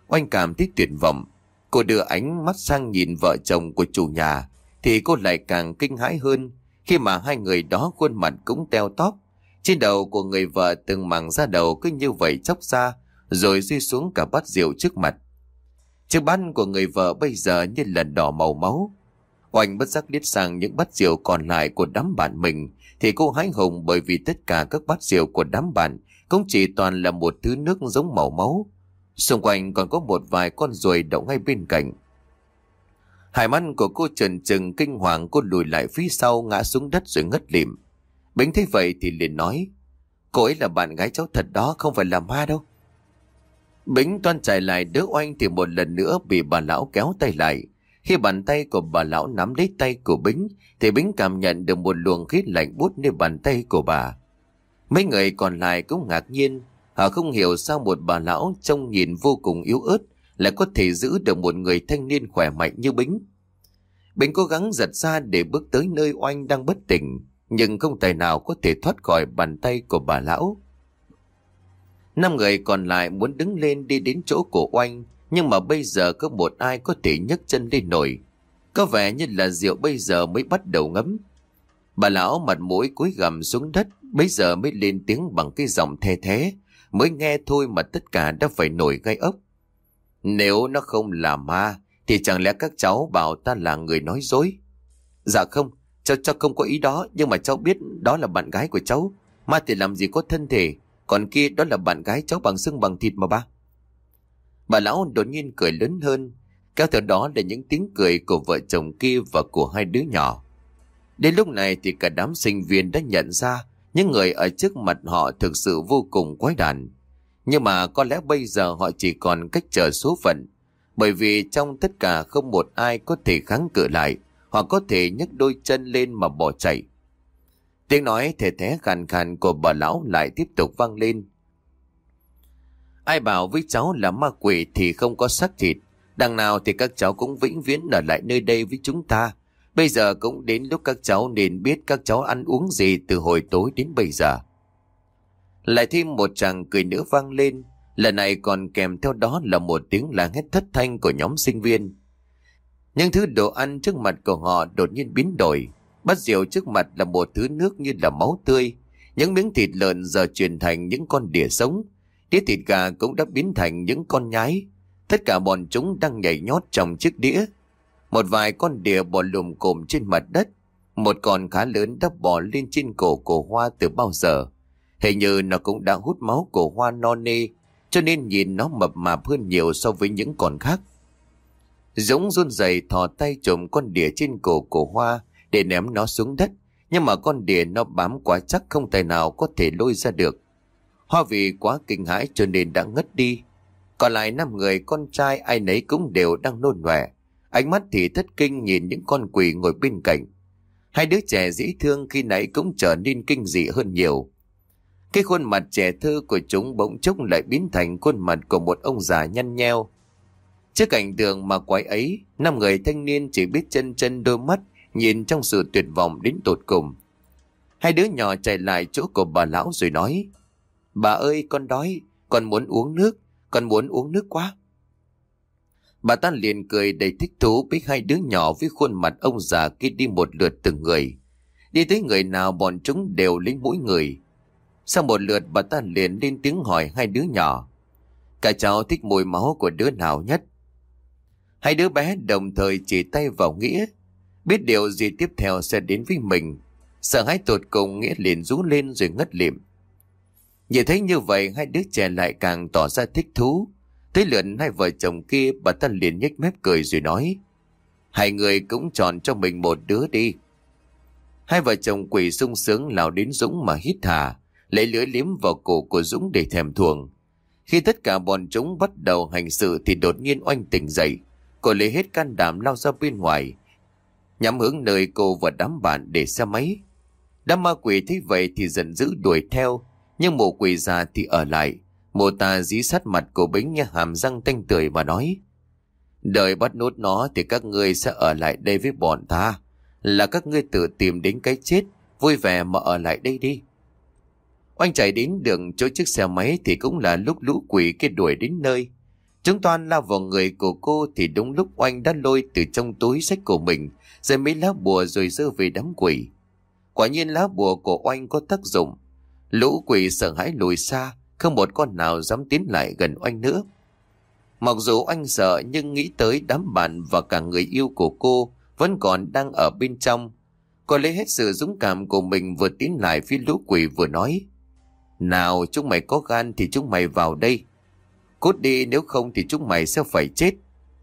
Oanh cảm thấy tuyệt vọng. Cô đưa ánh mắt sang nhìn vợ chồng của chủ nhà thì cô lại càng kinh hãi hơn khi mà hai người đó khuôn mặt cũng teo tóp. Trên đầu của người vợ từng mảng da đầu cứ như vậy chóc ra rồi rơi xuống cả bát rượu trước mặt. Chiếc bát của người vợ bây giờ như là đỏ màu máu. Oanh bất giác liếc sang những bát rượu còn lại của đám bạn mình thì cô hãi hùng, bởi vì tất cả các bát rượu của đám bạn cũng chỉ toàn là một thứ nước giống màu máu. Xung quanh còn có một vài con ruồi đậu ngay bên cạnh. Hai mắt của cô trần trừng kinh hoàng, cô lùi lại phía sau ngã xuống đất rồi ngất lịm. Bính thấy vậy thì liền nói: "Cô ấy là bạn gái cháu thật đó, không phải là ma đâu." Bính toan chạy lại đỡ Oanh thì một lần nữa bị bà lão kéo tay lại. Khi bàn tay của bà lão nắm lấy tay của Bính thì Bính cảm nhận được một luồng khí lạnh buốt nơi bàn tay của bà. Mấy người còn lại cũng ngạc nhiên. Họ không hiểu sao một bà lão trông nhìn vô cùng yếu ớt lại có thể giữ được một người thanh niên khỏe mạnh như Bính. Bính cố gắng giật ra để bước tới nơi Oanh đang bất tỉnh, nhưng không tài nào có thể thoát khỏi bàn tay của bà lão. Năm người còn lại muốn đứng lên đi đến chỗ của Oanh, nhưng mà bây giờ có một ai có thể nhấc chân lên nổi. Có vẻ như là rượu bây giờ mới bắt đầu ngấm. Bà lão mặt mũi cúi gằm xuống đất, bây giờ mới lên tiếng bằng cái giọng the thế. Mới nghe thôi mà tất cả đã phải nổi gai ốc. "Nếu nó không là ma thì chẳng lẽ các cháu bảo ta là người nói dối?" "Dạ không, cháu cháu không có ý đó, nhưng mà cháu biết đó là bạn gái của cháu. Ma thì làm gì có thân thể, còn kia đó là bạn gái cháu bằng xương bằng thịt mà ba." Bà lão đột nhiên cười lớn hơn, kéo theo đó là những tiếng cười của vợ chồng kia và của hai đứa nhỏ. Đến lúc này thì cả đám sinh viên đã nhận ra những người ở trước mặt họ thực sự vô cùng quái đản. Nhưng mà có lẽ bây giờ họ chỉ còn cách chờ số phận, bởi vì trong tất cả không một ai có thể kháng cự lại, hoặc có thể nhấc đôi chân lên mà bỏ chạy. Tiếng nói thề thé khàn khàn của bà lão lại tiếp tục vang lên: "Ai bảo với cháu là ma quỷ thì không có xác thịt. Đằng nào thì các cháu cũng vĩnh viễn ở lại nơi đây với chúng ta. Bây giờ cũng đến lúc các cháu nên biết các cháu ăn uống gì từ hồi tối đến bây giờ." Lại thêm một tràng cười nữa vang lên, lần này còn kèm theo đó là một tiếng la hét thất thanh của nhóm sinh viên. Những thứ đồ ăn trước mặt của họ đột nhiên biến đổi. Bát rượu trước mặt là một thứ nước như là máu tươi. Những miếng thịt lợn giờ chuyển thành những con đỉa sống. Đĩa thịt gà cũng đã biến thành những con nhái. Tất cả bọn chúng đang nhảy nhót trong chiếc đĩa. Một vài con đỉa bò lùm cồm trên mặt đất. Một con khá lớn đã bò lên trên cổ của Hoa từ bao giờ. Hình như nó cũng đã hút máu của Hoa no nê, cho nên nhìn nó mập mạp hơn nhiều so với những con khác. Dũng run rẩy thò tay chụm con đỉa trên cổ của Hoa để ném nó xuống đất, nhưng mà con đỉa nó bám quá chắc không tài nào có thể lôi ra được. Hoa vì quá kinh hãi cho nên đã ngất đi. Còn lại năm người con trai ai nấy cũng đều đang nôn nòe, ánh mắt thì thất kinh nhìn những con quỷ ngồi bên cạnh. Hai đứa trẻ dễ thương khi nãy cũng trở nên kinh dị hơn nhiều. Cái khuôn mặt trẻ thơ của chúng bỗng chốc lại biến thành khuôn mặt của một ông già nhăn nheo. Trước cảnh tượng mà quái ấy, năm người thanh niên chỉ biết chân chân đôi mắt nhìn trong sự tuyệt vọng đến tột cùng. Hai đứa nhỏ chạy lại chỗ của bà lão rồi nói: "Bà ơi, con đói, con muốn uống nước, con muốn uống nước quá." Bà ta liền cười đầy thích thú với hai đứa nhỏ với khuôn mặt ông già kia đi một lượt từng người. Đi tới người nào bọn chúng đều lấy mũi người. Sau một lượt bà ta liền lên tiếng hỏi hai đứa nhỏ: "Cả cháu thích mùi máu của đứa nào nhất?" Hai đứa bé đồng thời chỉ tay vào Nghĩa. Biết điều gì tiếp theo sẽ đến với mình, sợ hãi tột cùng, Nghĩa liền rú lên rồi ngất lịm. Nhìn thấy như vậy, hai đứa trẻ lại càng tỏ ra thích thú. Tới lượt hai vợ chồng kia, bà ta liền nhếch mép cười rồi nói: "Hai người cũng chọn cho mình một đứa đi." Hai vợ chồng quỷ sung sướng lao đến Dũng mà hít hà, lấy lưỡi liếm vào cổ của Dũng để thèm thuồng. Khi tất cả bọn chúng bắt đầu hành sự thì đột nhiên Oanh tỉnh dậy. Cô lấy hết can đảm lao ra bên ngoài, nhắm hướng nơi cô và đám bạn để xe máy. Đám ma quỷ thấy vậy thì giận dữ đuổi theo, nhưng mụ quỷ già thì ở lại. Mụ ta dí sát mặt của Bính nha, hàm răng tanh tưởi mà nói: "Đợi bắt nốt nó thì các ngươi sẽ ở lại đây với bọn ta. Là các ngươi tự tìm đến cái chết, vui vẻ mà ở lại đây đi." Oanh chạy đến đường chỗ chiếc xe máy thì cũng là lúc lũ quỷ kia đuổi đến nơi. Chúng toan lao vào người của cô thì đúng lúc Oanh đã lôi từ trong túi xách của mình rồi mấy lá bùa rồi giơ về đám quỷ. Quả nhiên lá bùa của Oanh có tác dụng. Lũ quỷ sợ hãi lùi xa, không một con nào dám tiến lại gần Oanh nữa. Mặc dù Oanh sợ nhưng nghĩ tới đám bạn và cả người yêu của cô vẫn còn đang ở bên trong. Cô lấy hết sự dũng cảm của mình vừa tiến lại phía lũ quỷ vừa nói: nào, chúng mày có gan thì chúng mày vào đây. Cút đi, nếu không thì chúng mày sẽ phải chết.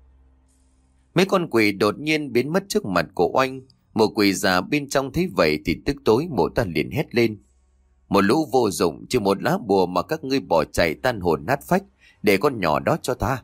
Mấy con quỷ đột nhiên biến mất trước mặt của Oanh. Một quỷ già bên trong thấy vậy thì tức tối mộ ta liền hét lên: một lũ vô dụng, chỉ một lá bùa mà các ngươi bỏ chạy tan hồn nát phách, để con nhỏ đó cho ta.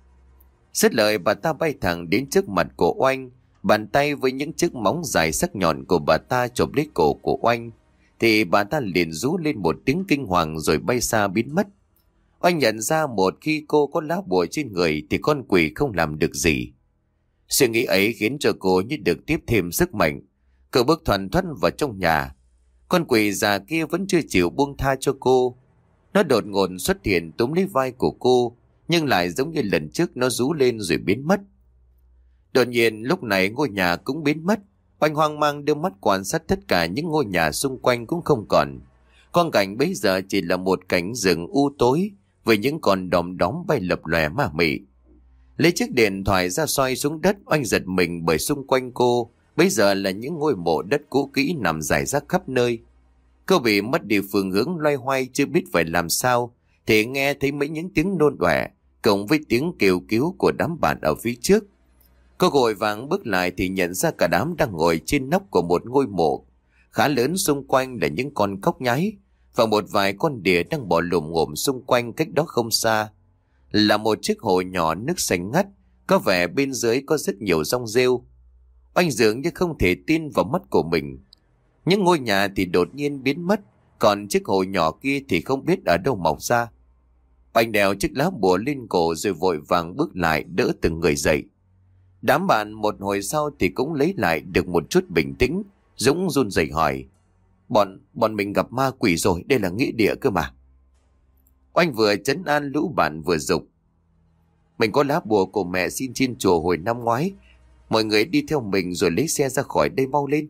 Dứt lời, bà ta bay thẳng đến trước mặt của Oanh, bàn tay với những chiếc móng dài sắc nhọn của bà ta chộp lấy cổ của Oanh, thì bà ta liền rú lên một tiếng kinh hoàng rồi bay xa biến mất. Oanh nhận ra một khi cô có lá bùa trên người thì con quỷ không làm được gì. Suy nghĩ ấy khiến cho cô như được tiếp thêm sức mạnh. Cậu bước thoăn thoắt vào trong nhà. Con quỷ già kia vẫn chưa chịu buông tha cho cô. Nó đột ngột xuất hiện túm lấy vai của cô, nhưng lại giống như lần trước nó rú lên rồi biến mất. Đột nhiên lúc này ngôi nhà cũng biến mất. Oanh hoang mang đưa mắt quan sát tất cả những ngôi nhà xung quanh cũng không còn. Quang cảnh bây giờ chỉ là một cảnh rừng u tối với những con đom đóm bay lập lòe ma mị. Lấy chiếc điện thoại ra soi xuống đất, Oanh giật mình bởi xung quanh cô bây giờ là những ngôi mộ đất cũ kỹ nằm rải rác khắp nơi. Cô bị mất đi phương hướng, loay hoay chưa biết phải làm sao thì nghe thấy mấy những tiếng nôn ọe cộng với tiếng kêu cứu của đám bạn ở phía trước. Cô vội vàng bước lại thì nhận ra cả đám đang ngồi trên nóc của một ngôi mộ khá lớn, xung quanh là những con cóc nhái và một vài con đỉa đang bò lồm ngồm xung quanh. Cách đó không xa là một chiếc hồ nhỏ nước xanh ngắt, có vẻ bên dưới có rất nhiều rong rêu. Oanh dường như không thể tin vào mắt của mình. Những ngôi nhà thì đột nhiên biến mất, còn chiếc hồ nhỏ kia thì không biết ở đâu mọc ra. Oanh đeo chiếc lá bùa lên cổ rồi vội vàng bước lại đỡ từng người dậy. Đám bạn một hồi sau thì cũng lấy lại được một chút bình tĩnh. Dũng run rẩy hỏi: Bọn, bọn mình gặp ma quỷ rồi, đây là nghĩa địa cơ mà. Oanh vừa trấn an lũ bạn vừa dục: mình có lá bùa của mẹ xin trên chùa hồi năm ngoái, mọi người đi theo mình rồi lấy xe ra khỏi đây mau lên.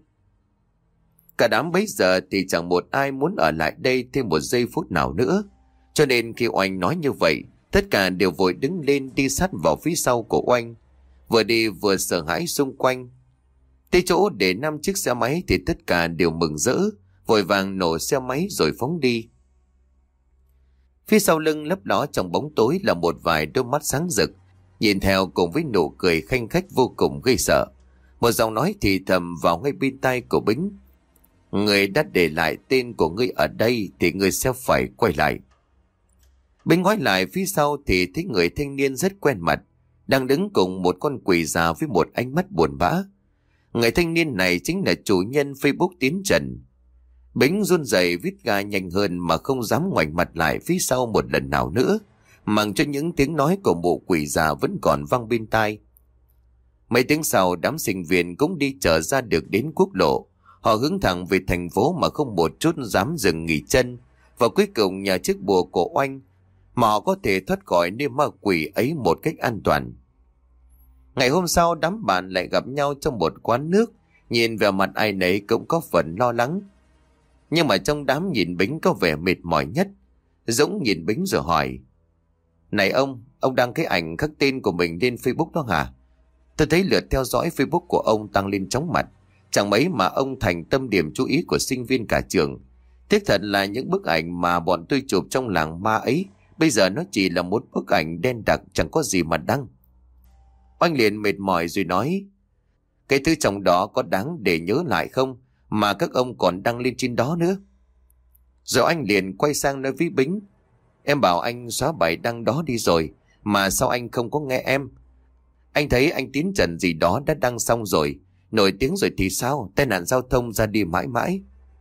Cả đám bấy giờ thì chẳng một ai muốn ở lại đây thêm một giây phút nào nữa. Cho nên khi Oanh nói như vậy, tất cả đều vội đứng lên đi sát vào phía sau của Oanh, vừa đi vừa sợ hãi xung quanh. Tới chỗ để năm chiếc xe máy thì tất cả đều mừng rỡ, vội vàng nổ xe máy rồi phóng đi. Phía sau lưng lấp ló trong bóng tối là một vài đôi mắt sáng rực, nhìn theo cùng với nụ cười khanh khách vô cùng gây sợ. Một giọng nói thì thầm vào ngay bên tai của Bính: người đã để lại tên của ngươi ở đây thì ngươi sẽ phải quay lại. Bính ngoái lại phía sau thì thấy người thanh niên rất quen mặt đang đứng cùng một con quỷ già với một ánh mắt buồn bã. Người thanh niên này chính là chủ nhân Facebook Tiến Trần. Bính run rẩy vít ga nhanh hơn mà không dám ngoảnh mặt lại phía sau một lần nào nữa, mặc cho những tiếng nói của bộ quỷ già vẫn còn vang bên tai. Mấy tiếng sau, đám sinh viên cũng đi trở ra được đến quốc lộ. Họ hướng thẳng về thành phố mà không một chút dám dừng nghỉ chân. Và cuối cùng nhờ chiếc bùa của Oanh mà họ có thể thoát khỏi nơi ma quỷ ấy một cách an toàn. Ngày hôm sau, đám bạn lại gặp nhau trong một quán nước. Nhìn về mặt ai nấy cũng có phần lo lắng. Nhưng mà trong đám nhìn Bính có vẻ mệt mỏi nhất. Dũng nhìn Bính rồi hỏi: này ông, ông đăng cái ảnh khắc tên của mình lên Facebook đó hả? Tôi thấy lượt theo dõi Facebook của ông tăng lên chóng mặt. Chẳng mấy mà ông thành tâm điểm chú ý của sinh viên cả trường. Tiếc thật là những bức ảnh mà bọn tôi chụp trong làng ma ấy bây giờ nó chỉ là một bức ảnh đen đặc, chẳng có gì mà đăng. Oanh liền mệt mỏi rồi nói: cái thứ trong đó có đáng để nhớ lại không mà các ông còn đăng lên trên đó nữa? Rồi anh liền quay sang nói với Bính: em bảo anh xóa bài đăng đó đi rồi, mà sao anh không có nghe em? Anh thấy anh Tiến Trần gì đó đã đăng xong rồi, nổi tiếng rồi thì sao, tai nạn giao thông ra đi mãi mãi.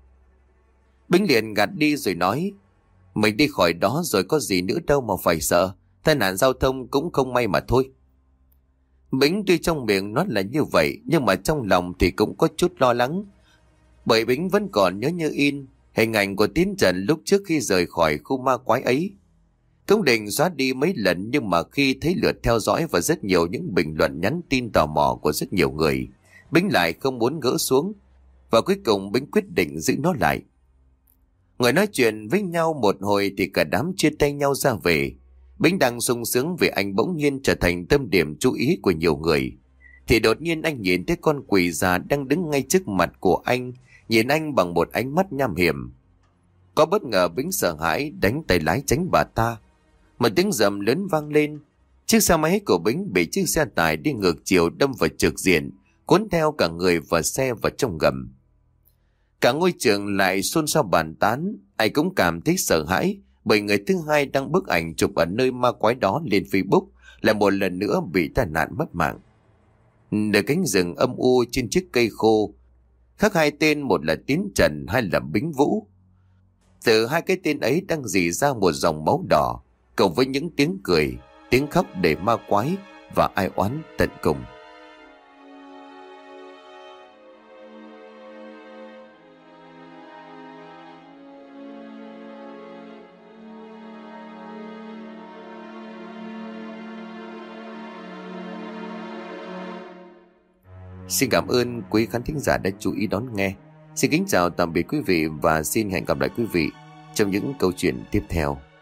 Bính liền gạt đi rồi nói: mình đi khỏi đó rồi có gì nữa đâu mà phải sợ, tai nạn giao thông cũng không may mà thôi. Bính tuy trong miệng nói là như vậy, nhưng mà trong lòng thì cũng có chút lo lắng. Bởi Bính vẫn còn nhớ như in hình ảnh của Tiến Trần lúc trước khi rời khỏi khu ma quái ấy. Cũng định xóa đi mấy lần, nhưng mà khi thấy lượt theo dõi và rất nhiều những bình luận nhắn tin tò mò của rất nhiều người, Bính lại không muốn gỡ xuống. Và cuối cùng Bính quyết định giữ nó lại. Người nói chuyện với nhau một hồi thì cả đám chia tay nhau ra về. Bính đang sung sướng vì anh bỗng nhiên trở thành tâm điểm chú ý của nhiều người. Thì đột nhiên anh nhìn thấy con quỷ già đang đứng ngay trước mặt của anh, nhìn anh bằng một ánh mắt nham hiểm. Có bất ngờ Bính sợ hãi đánh tay lái tránh bà ta. Một tiếng rầm lớn vang lên. Chiếc xe máy của Bính bị chiếc xe tải đi ngược chiều đâm vào trực diện, cuốn theo cả người và xe vào trong gầm. Cả ngôi trường lại xôn xao bàn tán. Ai cũng cảm thấy sợ hãi, bởi người thứ hai đăng bức ảnh chụp ở nơi ma quái đó lên Facebook lại một lần nữa bị tai nạn mất mạng. Nơi cánh rừng âm u trên chiếc cây khô khắc hai tên, một là Tiến Trần, hai là Bính Vũ. Từ hai cái tên ấy đang rỉ ra một dòng máu đỏ, cộng với những tiếng cười, tiếng khóc đầy ma quái và ai oán tận cùng. Xin cảm ơn quý khán thính giả đã chú ý đón nghe. Xin kính chào tạm biệt quý vị và xin hẹn gặp lại quý vị trong những câu chuyện tiếp theo.